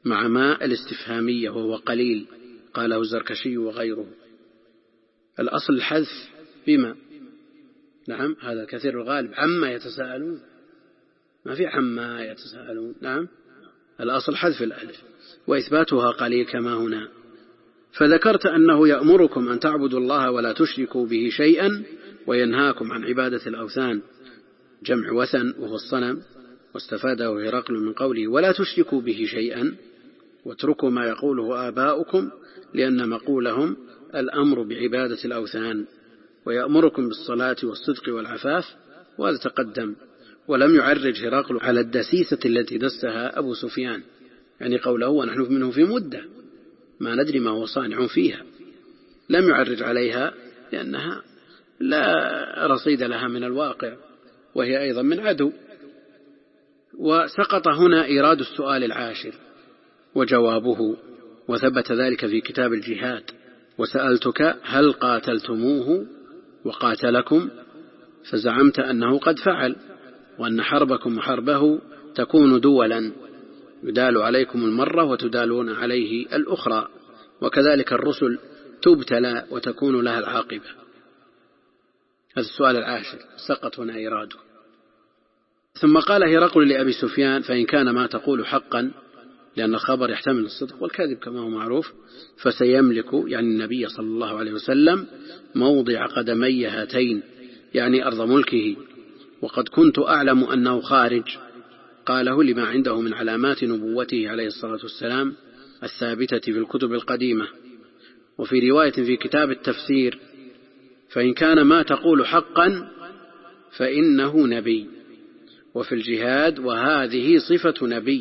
مع ما الاستفهامية وهو قليل، قاله الزركشي وغيره. الأصل الحذف بما، نعم هذا كثير الغالب. عما يتساءلون، ما في عما يتساءلون، نعم الأصل حذف الألف وإثباتها قليل كما هنا. فذكرت أنه يأمركم أن تعبدوا الله ولا تشركوا به شيئا وينهاكم عن عبادة الأوثان، جمع وثن وهو الصنم، واستفاده هرقل من قوله ولا تشركوا به شيئا واتركوا ما يقوله آباؤكم، لأن مقولهم الأمر بعبادة الأوثان. ويأمركم بالصلاة والصدق والعفاف، وهذا تقدم. ولم يعرج هرقل على الدسيسة التي دسها أبو سفيان، يعني قوله ونحن منه في مدة ما ندري ما هو صانع فيها، لم يعرج عليها لأنها لا رصيد لها من الواقع، وهي أيضا من عدو. وسقط هنا إيراد السؤال العاشر وجوابه، وثبت ذلك في كتاب الجهاد. وسألتك هل قاتلتموه وقاتلكم، فزعمت أنه قد فعل، وأن حربكم وحربه تكون دولا، يدال عليكم المرة وتدالون عليه الأخرى، وكذلك الرسل تبتلى وتكون لها العاقبة. هذا السؤال العاشر سقط هنا إيراده. ثم قال هرقل لأبي سفيان فإن كان ما تقول حقا، لأن الخبر يحتمل الصدق والكذب كما هو معروف، فسيملك يعني النبي صلى الله عليه وسلم موضع قدمي هاتين، يعني أرض ملكه، وقد كنت أعلم أنه خارج. قاله لما عنده من علامات نبوته عليه الصلاة والسلام الثابتة في الكتب القديمة. وفي رواية في كتاب التفسير فإن كان ما تقول حقا فإنه نبي. وفي الجهاد وهذه صفة نبي.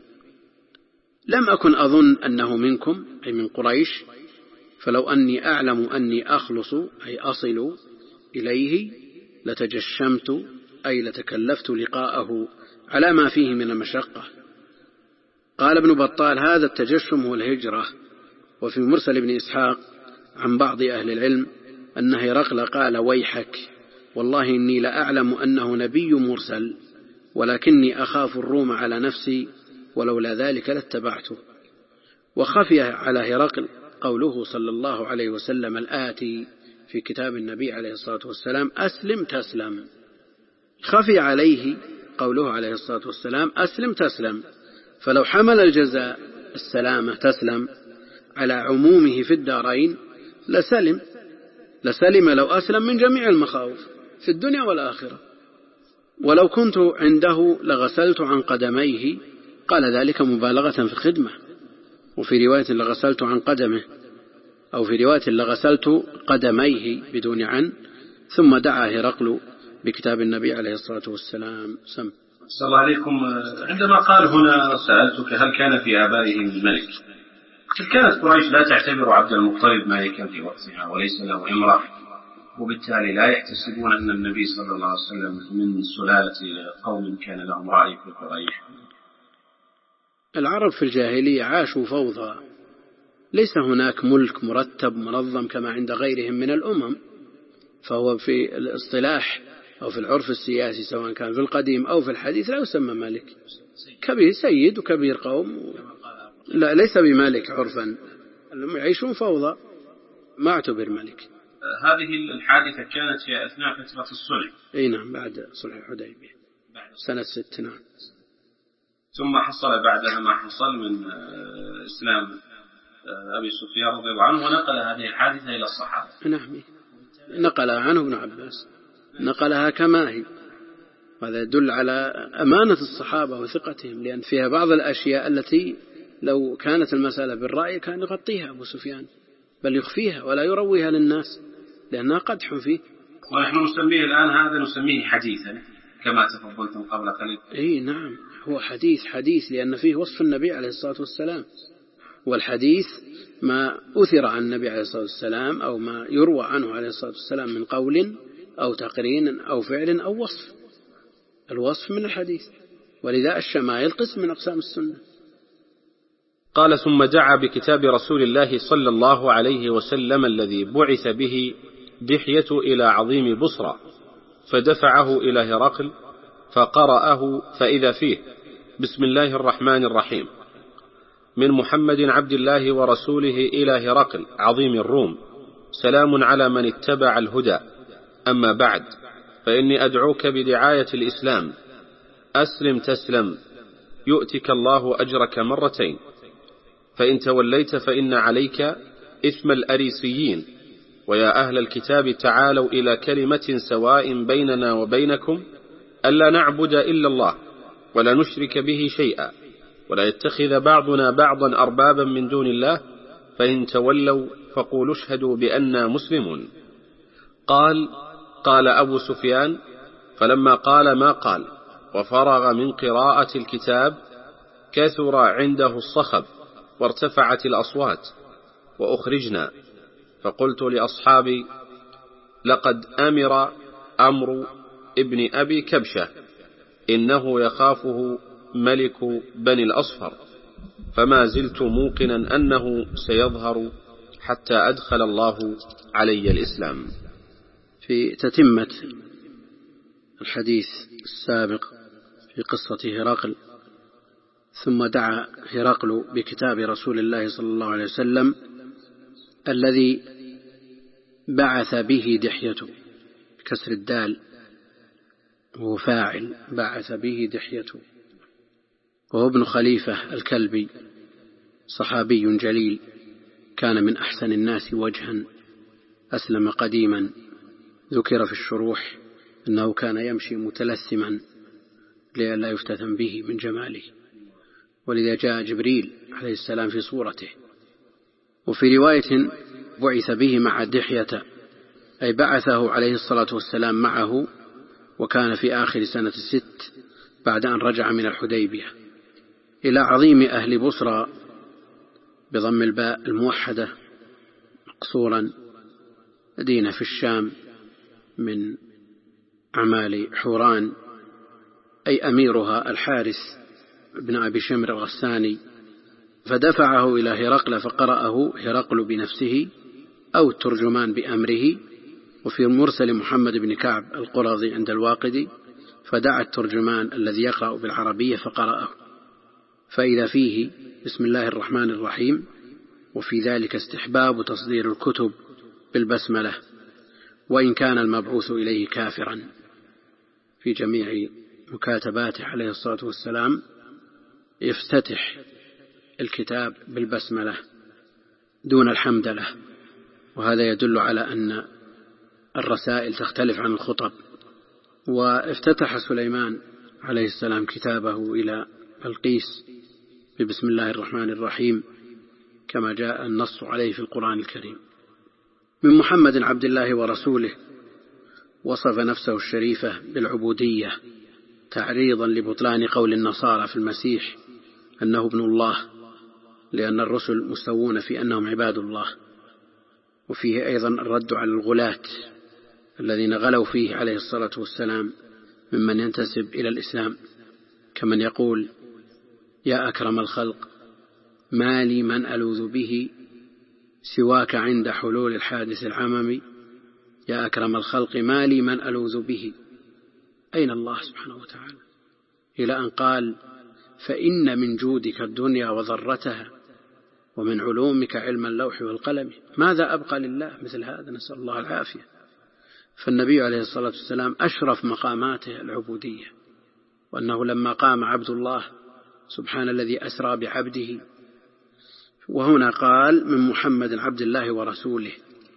لم أكن أظن أنه منكم أي من قريش، فلو أني أعلم أني أخلص أي أصل إليه لتجشمت أي لتكلفت لقاءه على ما فيه من المشقة. قال ابن بطال هذا التجشم هو الهجرة. وفي مرسل ابن إسحاق عن بعض أهل العلم أن هرقل قال ويحك والله إني لأعلم أنه نبي مرسل، ولكني أخاف الروم على نفسي، ولولا ذلك لاتبعته. وخفي على هرقل قوله صلى الله عليه وسلم الآتي في كتاب النبي عليه الصلاة والسلام أسلم تسلم. خفي عليه قوله عليه الصلاة والسلام أسلم تسلم، فلو حمل الجزاء السلامة تسلم على عمومه في الدارين لسلم لسلم لو أسلم من جميع المخاوف في الدنيا والآخرة. ولو كنت عنده لغسلت عن قدميه، قال ذلك مبالغة في الخدمة. وفي رواية لغسلت عن قدمه، أو في رواية لغسلت قدميه بدون عن. ثم دعا هرقل بكتاب النبي عليه الصلاة والسلام. سم صلى الله عليكم. عندما قال هنا سألتك هل كان في آبائهم ملك، كانت قريش لا تعتبر عبد المطلب ملكا في وقتها وليس له امرأة، وبالتالي لا يحتسبون أن النبي صلى الله عليه وسلم من سلالة قوم كان لهم رأي في قريش. العرب في الجاهلية عاشوا فوضى، ليس هناك ملك مرتب منظم كما عند غيرهم من الأمم، فهو في الاصطلاح أو في العرف السياسي سواء كان في القديم أو في الحديث لا يسمى ملك. كبير سيد وكبير قوم، لا ليس بملك عرفا، يعيشون فوضى، ما اعتبر ملك. هذه الحادثة كانت في أثناء فترة الصلح. اي نعم، بعد صلح الحديبية سنة ست. نعم. ثم حصل بعدها ما حصل من إسلام أبي سفيان رضي الله عنه، ونقل هذه الحادثة إلى الصحابة. نعم، نقلها عنه ابن عباس، نقلها كما هي. هذا يدل على أمانة الصحابة وثقتهم، لأن فيها بعض الأشياء التي لو كانت المسألة بالرأي كان يغطيها أبو سفيان، بل يخفيها ولا يرويها للناس لأنها قدح فيه. ونحن نسميه الآن هذا نسميه حديثا كما تفضلتم قبل قليل. اي نعم، هو حديث حديث لأن فيه وصف النبي عليه الصلاة والسلام، والحديث ما أثر عن النبي عليه الصلاة والسلام أو ما يروى عنه عليه الصلاة والسلام من قول أو تقرين أو فعل أو وصف. الوصف من الحديث، ولذا الشمائل قسم من أقسام السنة. قال ثم دعا بكتاب رسول الله صلى الله عليه وسلم الذي بعث به دحية إلى عظيم بصرى، فدفعه إلى هرقل فقرأه فإذا فيه بسم الله الرحمن الرحيم. من محمد عبد الله ورسوله إلى هرقل عظيم الروم، سلام على من اتبع الهدى. أما بعد، فإني أدعوك بدعاية الإسلام، أسلم تسلم، يؤتك الله أجرك مرتين، فإن توليت فإن عليك إثم الأريسيين. ويا أهل الكتاب تعالوا إلى كلمة سواء بيننا وبينكم ألا نعبد إلا الله ولا نشرك به شيئا ولا يتخذ بعضنا بعضا أربابا من دون الله، فإن تولوا فقولوا اشهدوا بأننا مسلمون. قال قال أبو سفيان، فلما قال ما قال وفرغ من قراءة الكتاب كثر عنده الصخب وارتفعت الأصوات وأخرجنا، فقلت لأصحابي: لقد أمر أمر ابن أبي كبشة، إنه يخافه ملك بني الأصفر، فما زلت موقنا أنه سيظهر حتى أدخل الله علي الإسلام. في تتمة الحديث السابق في قصة هرقل، ثم دعا هرقل بكتاب رسول الله صلى الله عليه وسلم الذي بعث به دحيته، بكسر الدال، وهو فاعل، بعث به دحيته، وهو ابن خليفة الكلبي، صحابي جليل، كان من أحسن الناس وجها، أسلم قديما، ذكر في الشروح أنه كان يمشي متلثما لئلا يفتتن به من جماله، ولذا جاء جبريل عليه السلام في صورته. وفي رواية بعث به مع دحية، أي بعثه عليه الصلاة والسلام معه، وكان في آخر سنة الست بعد أن رجع من الحديبية، إلى عظيم أهل بصرى بضم الباء الموحدة مقصورا، مدينة في الشام من أعمال حوران، أي أميرها الحارث بن أبي شمر الغساني، فدفعه إلى هرقل فقرأه هرقل بنفسه أو الترجمان بأمره. وفي مرسل محمد بن كعب القرظي عند الواقدي، فدعا الترجمان الذي يقرأ بالعربية فقرأه، فإذا فيه بسم الله الرحمن الرحيم، وفي ذلك استحباب تصدير الكتب بالبسملة وإن كان المبعوث إليه كافرا. في جميع مكاتباته عليه الصلاة والسلام يفتتح الكتاب بالبسملة دون الحمدلة، وهذا يدل على أن الرسائل تختلف عن الخطب. وافتتح سليمان عليه السلام كتابه إلى بلقيس ببسم الله الرحمن الرحيم، كما جاء النص عليه في القرآن الكريم. من محمد عبد الله ورسوله، وصف نفسه الشريفة بالعبودية تعريضا لبطلان قول النصارى في المسيح أنه ابن الله، لأن الرسل مستوون في أنهم عباد الله. وفيه أيضا الرد على الغلاة الذين غلوا فيه عليه الصلاة والسلام ممن ينتسب إلى الإسلام، كمن يقول: يا أكرم الخلق، ما لي من ألوذ به سواك عند حلول الحادث العممي. يا أكرم الخلق، ما لي من ألوذ به، أين الله سبحانه وتعالى؟ إلى أن قال: فإن من جودك الدنيا وضرتها، ومن علومك علم اللوح والقلم. ماذا أبقى لله مثل هذا؟ نسأل الله العافية. فالنبي عليه الصلاة والسلام أشرف مقاماته العبودية، وأنه لما قام عبد الله سبحان الذي أسرى بعبده، وهنا قال من محمد عبد الله ورسوله،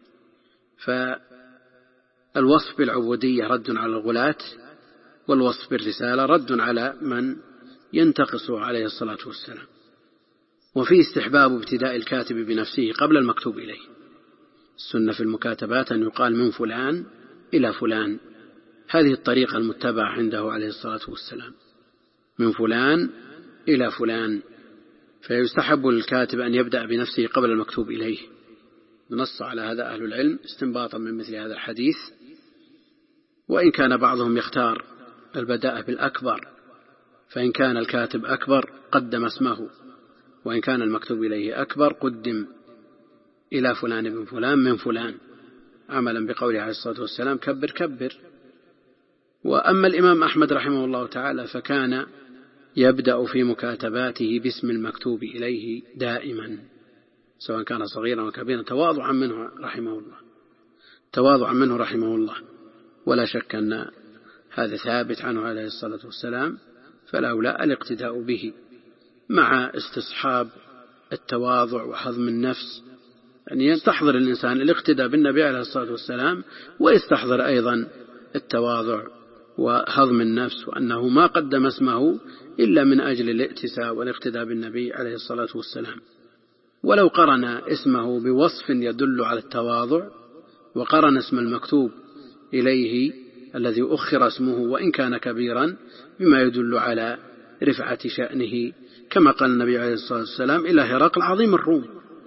فالوصف بالعبودية رد على الغلاة، والوصف بالرسالة رد على من ينتقص عليه الصلاة والسلام. وفي استحباب ابتداء الكاتب بنفسه قبل المكتوب إليه. السنة في المكاتبات أن يقال من فلان إلى فلان، هذه الطريقة المتبعة عنده عليه الصلاة والسلام، من فلان إلى فلان. فيستحب للكاتب أن يبدأ بنفسه قبل المكتوب إليه. نص على هذا أهل العلم استنباطا من مثل هذا الحديث، وإن كان بعضهم يختار البداء بالأكبر، فإن كان الكاتب أكبر قدم اسمه، وإن كان المكتوب إليه أكبر قدم إلى فلان بن فلان من فلان، عملا بقوله عليه الصلاة والسلام: كبر كبر. وأما الإمام أحمد رحمه الله تعالى فكان يبدأ في مكاتباته باسم المكتوب إليه دائما سواء كان صغيرا وكبيرا تواضعا منه رحمه الله تواضعا منه رحمه الله. ولا شك أن هذا ثابت عنه عليه الصلاة والسلام، فالأولى الاقتداء به مع استصحاب التواضع وحظم النفس، أن يستحضر الإنسان الاقتداء بالنبي عليه الصلاة والسلام ويستحضر أيضا التواضع وحظم النفس، وأنه ما قدم اسمه إلا من أجل الائتساء والاقتداء بالنبي عليه الصلاة والسلام. ولو قرن اسمه بوصف يدل على التواضع وقرن اسم المكتوب إليه الذي أخر اسمه وإن كان كبيرا بما يدل على رفعة شأنه، كما قال النبي عليه الصلاة والسلام إلى هرقل عظيم الروم،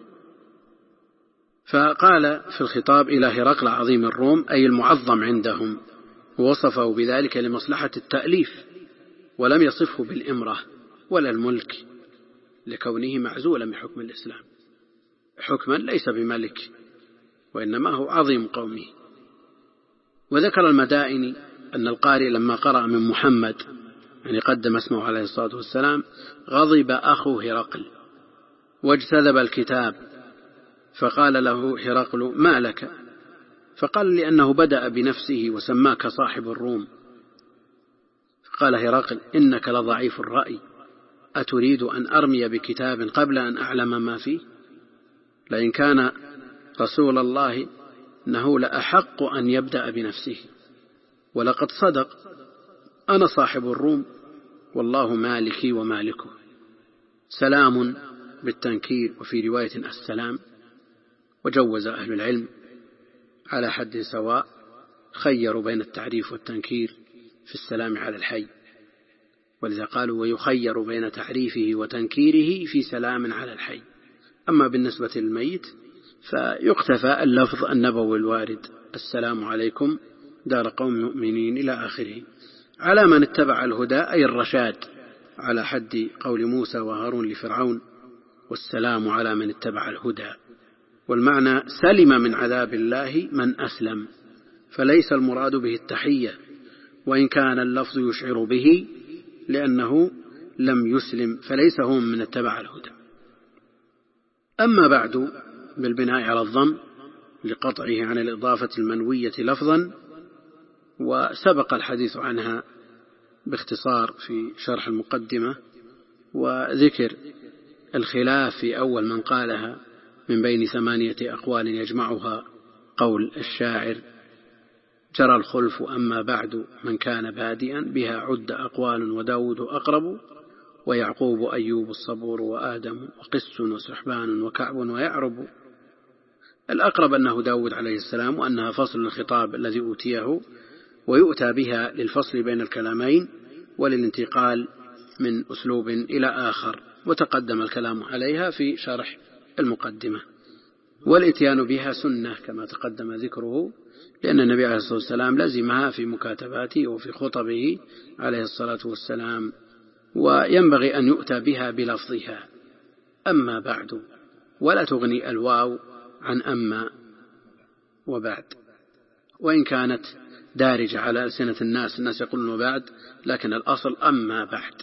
فقال في الخطاب إلى هرقل عظيم الروم أي المعظم عندهم، ووصفه بذلك لمصلحة التأليف، ولم يصفه بالإمرة ولا الملك لكونه معزولا من حكم الإسلام، حكما ليس بملك وإنما هو عظيم قومه. وذكر المدائني أن القارئ لما قرأ من محمد يعني قدم اسمه عليه الصلاة والسلام غضب أخو هرقل واجتذب الكتاب، فقال له هرقل ما لك؟ فقال لأنه بدأ بنفسه وسماك صاحب الروم. فقال هرقل إنك لضعيف الرأي، أتريد أن أرمي بكتاب قبل أن أعلم ما فيه؟ لئن كان رسول الله إنه لأحق أن يبدأ بنفسه، ولقد صدق، أنا صاحب الروم والله مالكي ومالكه. سلام بالتنكير وفي رواية السلام. وجوز أهل العلم على حد سواء، خيروا بين التعريف والتنكير في السلام على الحي، ولذا قالوا ويخير بين تعريفه وتنكيره في سلام على الحي. أما بالنسبة للميت فيقتفى اللفظ النبوي الوارد السلام عليكم دار قوم مؤمنين إلى آخره، على من اتبع الهدى أي الرشاد، على حد قول موسى وهارون لفرعون والسلام على من اتبع الهدى. والمعنى سلم من عذاب الله من أسلم، فليس المراد به التحية وإن كان اللفظ يشعر به لأنه لم يسلم، فليس هو من اتبع الهدى. أما بعد بالبناء على الضم لقطعه عن الإضافة المنوية لفظا، وسبق الحديث عنها باختصار في شرح المقدمة، وذكر الخلاف في أول من قالها من بين ثمانية أقوال يجمعها قول الشاعر جرى الخلف أما بعد من كان بادئا بها عد أقوال وداود أقرب ويعقوب أيوب الصبور وآدم وقس وسحبان وكعب ويعرب. الأقرب أنه داود عليه السلام، وأنها فصل الخطاب الذي أوتيه ويؤتى بها للفصل بين الكلامين وللانتقال من أسلوب إلى آخر، وتقدم الكلام عليها في شرح المقدمة. والإتيان بها سنة كما تقدم ذكره، لأن النبي عليه الصلاة والسلام لزمها في مكاتباته وفي خطبه عليه الصلاة والسلام، وينبغي أن يؤتى بها بلفظها أما بعد، ولا تغني الواو عن أما وبعد، وإن كانت دارجة على ألسنة الناس، الناس يقولون بعد، لكن الأصل أما بعد.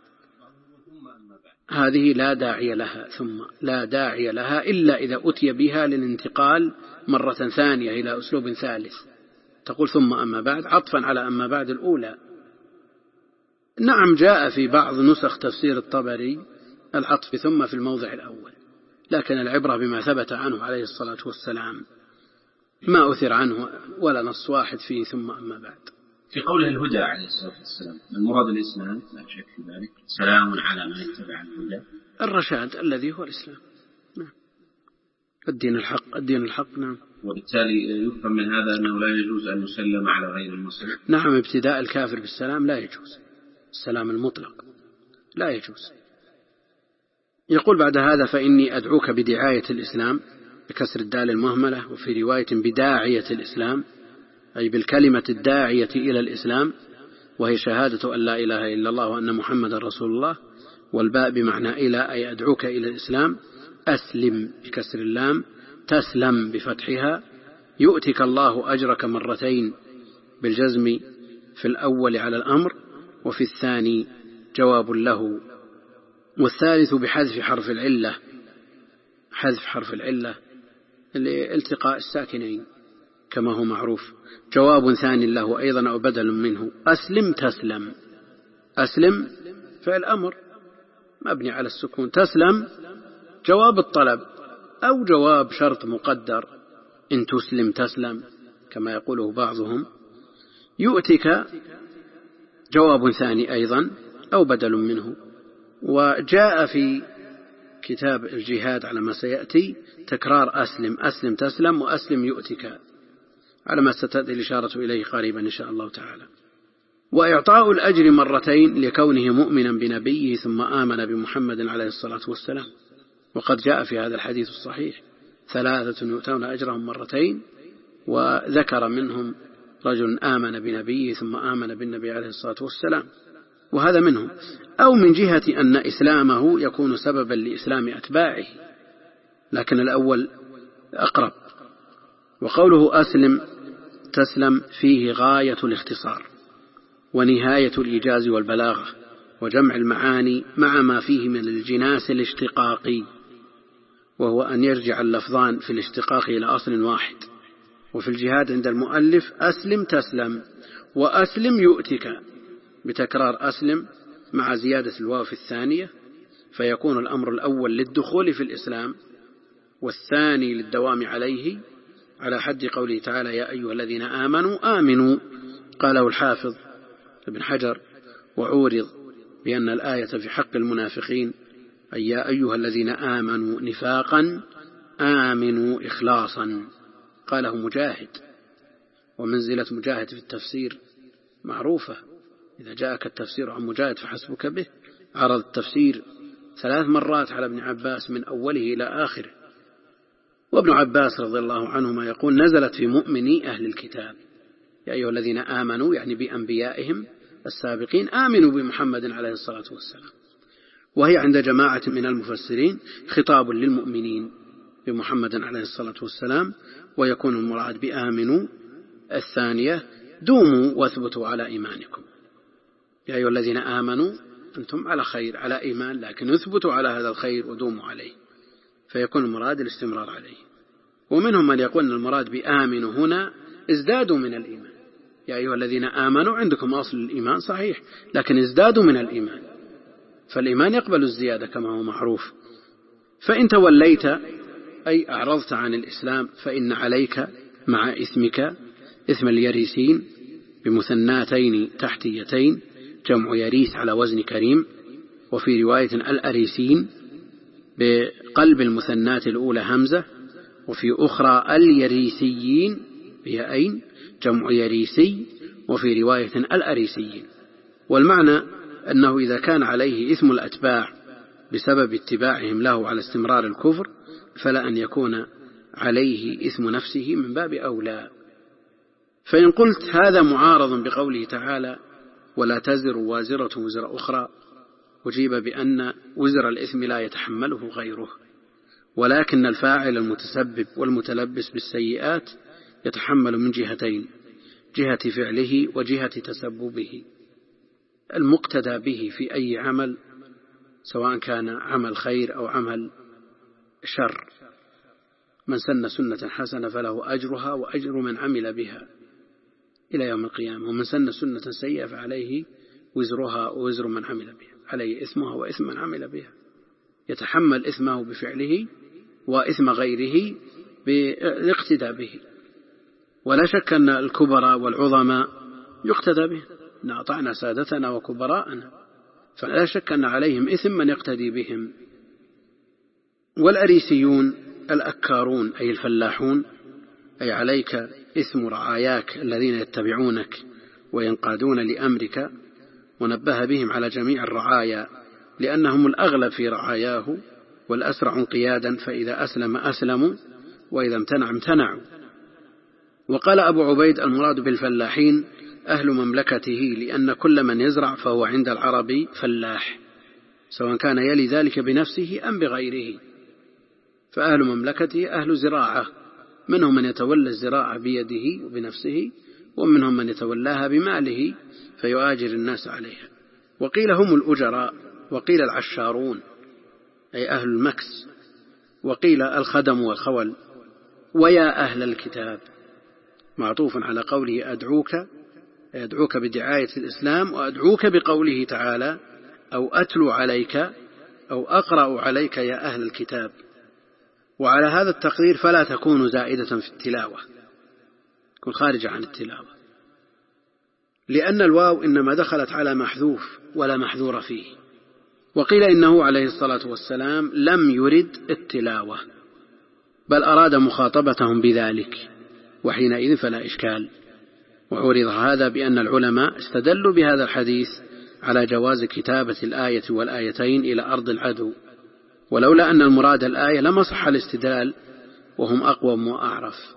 هذه لا داعي لها، ثم لا داعي لها إلا إذا أتي بها للانتقال مرة ثانية إلى أسلوب ثالث، تقول ثم أما بعد عطفا على أما بعد الأولى. نعم جاء في بعض نسخ تفسير الطبري العطف ثم في الموضع الأول، لكن العبرة بما ثبت عنه عليه الصلاة والسلام، ما أثر عنه ولا نص واحد فيه ثم أما بعد. في قوله الهدى عليه الصلاة والسلام المراد الإسلام لا شك في ذلك، سلام على من اتبع الهدى، الرشاد الذي هو الإسلام، نعم، الدين الحق، الدين الحق، نعم. وبالتالي يفهم من هذا أنه لا يجوز أن يسلم على غير المسلم. نعم، ابتداء الكافر بالسلام لا يجوز، السلام المطلق لا يجوز. يقول بعد هذا فإني أدعوك بدعاية الإسلام بكسر الدال المهملة، وفي رواية بداعية الإسلام أي بالكلمة الداعية إلى الإسلام، وهي شهادة أن لا إله إلا الله وأن محمد رسول الله، والباء بمعنى إلى أي أدعوك إلى الإسلام. أسلم بكسر اللام، تسلم بفتحها، يؤتك الله أجرك مرتين بالجزم في الأول على الأمر، وفي الثاني جواب له. والثالث بحذف حرف العلة، حذف حرف العلة لالتقاء الساكنين كما هو معروف. جواب ثاني له أيضا أو بدل منه. أسلم تسلم، أسلم فعل أمر مبني على السكون، تسلم جواب الطلب أو جواب شرط مقدر، إن تسلم تسلم كما يقوله بعضهم. يؤتك جواب ثاني أيضا أو بدل منه. وجاء في كتاب الجهاد على ما سيأتي تكرار أسلم، أسلم تسلم وأسلم يؤتك، على ما ستأتي الإشارة إليه قريبا إن شاء الله تعالى. وإعطاء الأجر مرتين لكونه مؤمنا بنبيه ثم آمن بمحمد عليه الصلاة والسلام. وقد جاء في هذا الحديث الصحيح ثلاثة يؤتون أجرهم مرتين، وذكر منهم رجل آمن بنبيه ثم آمن بالنبي عليه الصلاة والسلام، وهذا منهم. أو من جهة أن إسلامه يكون سببا لإسلام أتباعه، لكن الأول أقرب. وقوله أسلم تسلم فيه غاية الاختصار ونهاية الإيجاز والبلاغة وجمع المعاني مع ما فيه من الجناس الاشتقاقي، وهو أن يرجع اللفظان في الاشتقاق إلى أصل واحد. وفي الجهاد عند المؤلف أسلم تسلم وأسلم يؤتك بتكرار أسلم مع زيادة الواو في الثانية، فيكون الأمر الأول للدخول في الإسلام والثاني للدوام عليه، على حد قوله تعالى يا أيها الذين آمنوا آمنوا. قاله الحافظ ابن حجر وعورض بأن الآية في حق المنافقين أي يا أيها الذين آمنوا نفاقا آمنوا إخلاصا. قاله مجاهد، ومنزلة مجاهد في التفسير معروفة، إذا جاءك التفسير عن مجاهد فحسبك به. عرض التفسير ثلاث مرات على ابن عباس من أوله إلى آخره. وابن عباس رضي الله عنهما يقول نزلت في مؤمني أهل الكتاب يا أيها الذين آمنوا، يعني بأنبيائهم السابقين، آمنوا بمحمد عليه الصلاة والسلام. وهي عند جماعة من المفسرين خطاب للمؤمنين بمحمد عليه الصلاة والسلام، ويكون المراد بآمنوا الثانية دوموا واثبتوا على إيمانكم. يا أيها الذين آمنوا أنتم على خير على إيمان، لكن اثبتوا على هذا الخير ودوموا عليه، فيكون المراد الاستمرار عليه. ومنهم من يقول أن المراد بآمنوا هنا ازدادوا من الإيمان. يا أيها الذين آمنوا عندكم أصل الإيمان صحيح، لكن ازدادوا من الإيمان، فالإيمان يقبل الزيادة كما هو معروف. فإن توليت أي أعرضت عن الإسلام فإن عليك مع اسمك اسم اليريسين بمثناتين تحتيتين، جمع يريس على وزن كريم. وفي رواية الأريسين بقلب المثنات الأولى همزة، وفي أخرى اليريسيين بيائين جمع يريسي، وفي رواية الأريسيين. والمعنى أنه إذا كان عليه اسم الأتباع بسبب اتباعهم له على استمرار الكفر، فلا أن يكون عليه اسم نفسه من باب أولى. فإن قلت هذا معارض بقوله تعالى ولا تزر وازرة وزر أخرى، أجيب بأن وزر الإثم لا يتحمله غيره، ولكن الفاعل المتسبب والمتلبس بالسيئات يتحمل من جهتين، جهة فعله وجهة تسببه. المقتدى به في أي عمل سواء كان عمل خير أو عمل شر، من سن سنة حسنة فله أجرها وأجر من عمل بها إلى يوم القيامة، ومن سن سنة سيئة فعليه وزرها ووزر من عمل بها، عليه إثمها وإثم من عمل بها، يتحمل إثمه بفعله وإثم غيره بالاقتداء به. ولا شك أن الكبراء والعظماء يقتدى به، إن أطعنا سادتنا وكبراءنا، فلا شك أن عليهم إثم من يقتدي بهم. والأريسيون الأكارون أي الفلاحون، أي عليك إثم رعاياك الذين يتبعونك وينقادون لأمرك، ونبه بهم على جميع الرعايا لأنهم الأغلب في رعاياه والأسرع انقيادا، فإذا أسلم أسلموا وإذا امتنع امتنعوا. وقال أبو عبيد المراد بالفلاحين أهل مملكته، لأن كل من يزرع فهو عند العربي فلاح، سواء كان يلي ذلك بنفسه أم بغيره، فأهل مملكته أهل زراعة، منهم من يتولى الزراعة بيده وبنفسه، ومنهم من يتولاها بماله فيؤاجر الناس عليها. وقيل هم الأجراء، وقيل العشارون أي أهل المكس، وقيل الخدم والخول. ويا أهل الكتاب معطوف على قوله أدعوك، يدعوك بدعاية الإسلام، وأدعوك بقوله تعالى أو أتلو عليك أو أقرأ عليك يا أهل الكتاب. وعلى هذا التقدير فلا تكون زائدة في التلاوة، تكون خارجة عن التلاوة، لأن الواو إنما دخلت على محذوف ولا محذور فيه. وقيل إنه عليه الصلاة والسلام لم يرد التلاوة، بل أراد مخاطبتهم بذلك، وحينئذ فلا إشكال. وعرض هذا بأن العلماء استدلوا بهذا الحديث على جواز كتابة الآية والآيتين إلى أرض العدو، ولولا أن المراد الآية لما صح الاستدلال، وهم أقوم وأعرف.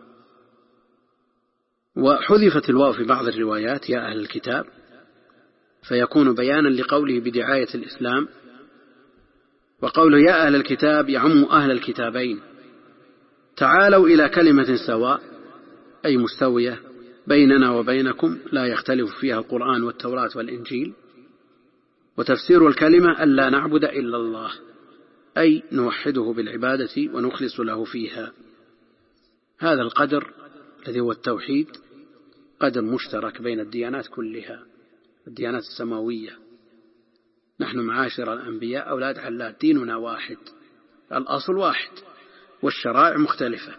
وحذفت الواو في بعض الروايات يا أهل الكتاب، فيكون بيانا لقوله بدعاية الإسلام. وقوله يا أهل الكتاب يعم أهل الكتابين. تعالوا إلى كلمة سواء أي مستوية بيننا وبينكم لا يختلف فيها القرآن والتوراة والإنجيل. وتفسير الكلمة ألا نعبد إلا الله، أي نوحده بالعبادة ونخلص له فيها. هذا القدر الذي هو التوحيد قدر مشترك بين الديانات كلها، الديانات السماوية. نحن معاشر الأنبياء أولاد علات، ديننا واحد، الأصل واحد، والشرائع مختلفة،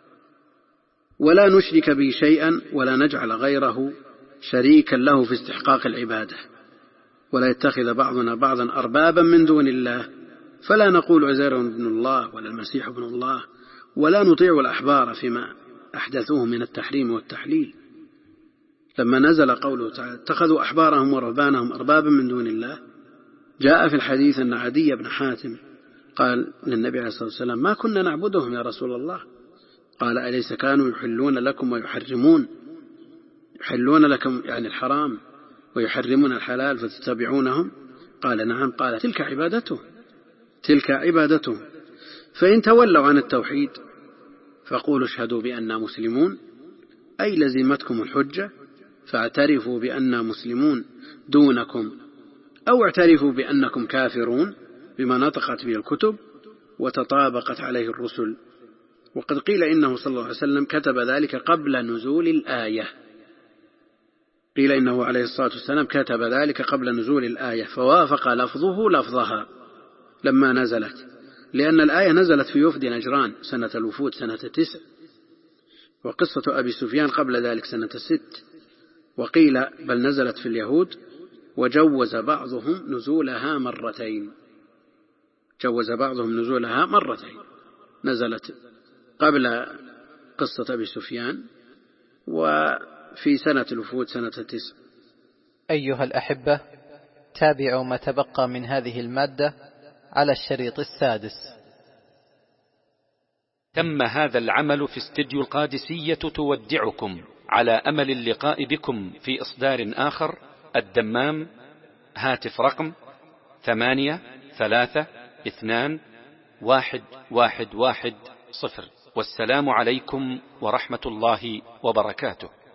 ولا نشرك به شيئا ولا نجعل غيره شريكا له في استحقاق العبادة، ولا يتخذ بعضنا بعضا أربابا من دون الله، فلا نقول عزير بن الله ولا المسيح ابن الله، ولا نطيع الأحبار فيما أحدثوه من التحريم والتحليل. لما نزل قوله تعالى اتخذوا أحبارهم ورهبانهم أربابا من دون الله، جاء في الحديث أن عدي بن حاتم قال للنبي عليه الصلاة والسلام ما كنا نعبدهم يا رسول الله. قال أليس كانوا يحلون لكم ويحرمون، يحلون لكم يعني الحرام ويحرمون الحلال فتتبعونهم؟ قال نعم. قال تلك عبادته، تلك عبادته. فإن تولوا عن التوحيد فقولوا اشهدوا بأننا مسلمون، أي لزمتكم الحجة فاعترفوا بأننا مسلمون دونكم، أو اعترفوا بأنكم كافرون بما نطقت به الكتب وتطابقت عليه الرسل. وقد قيل إنه صلى الله عليه وسلم كتب ذلك قبل نزول الآية، قيل إنه عليه الصلاة والسلام كتب ذلك قبل نزول الآية، فوافق لفظه لفظها لما نزلت، لأن الآية نزلت في وفد نجران سنة الوفود سنة تسع، وقصة أبي سفيان قبل ذلك سنة ست. وقيل بل نزلت في اليهود، وجوز بعضهم نزولها مرتين، جوز بعضهم نزولها مرتين، نزلت قبل قصة أبي سفيان وفي سنة الوفود سنة تسع. أيها الأحبة، تابعوا ما تبقى من هذه المادة على الشريط السادس. تم هذا العمل في استديو القادسية تودعكم على أمل اللقاء بكم في إصدار آخر. الدمام، هاتف رقم ثمانية ثلاثة اثنان واحد واحد واحد صفر. والسلام عليكم ورحمة الله وبركاته.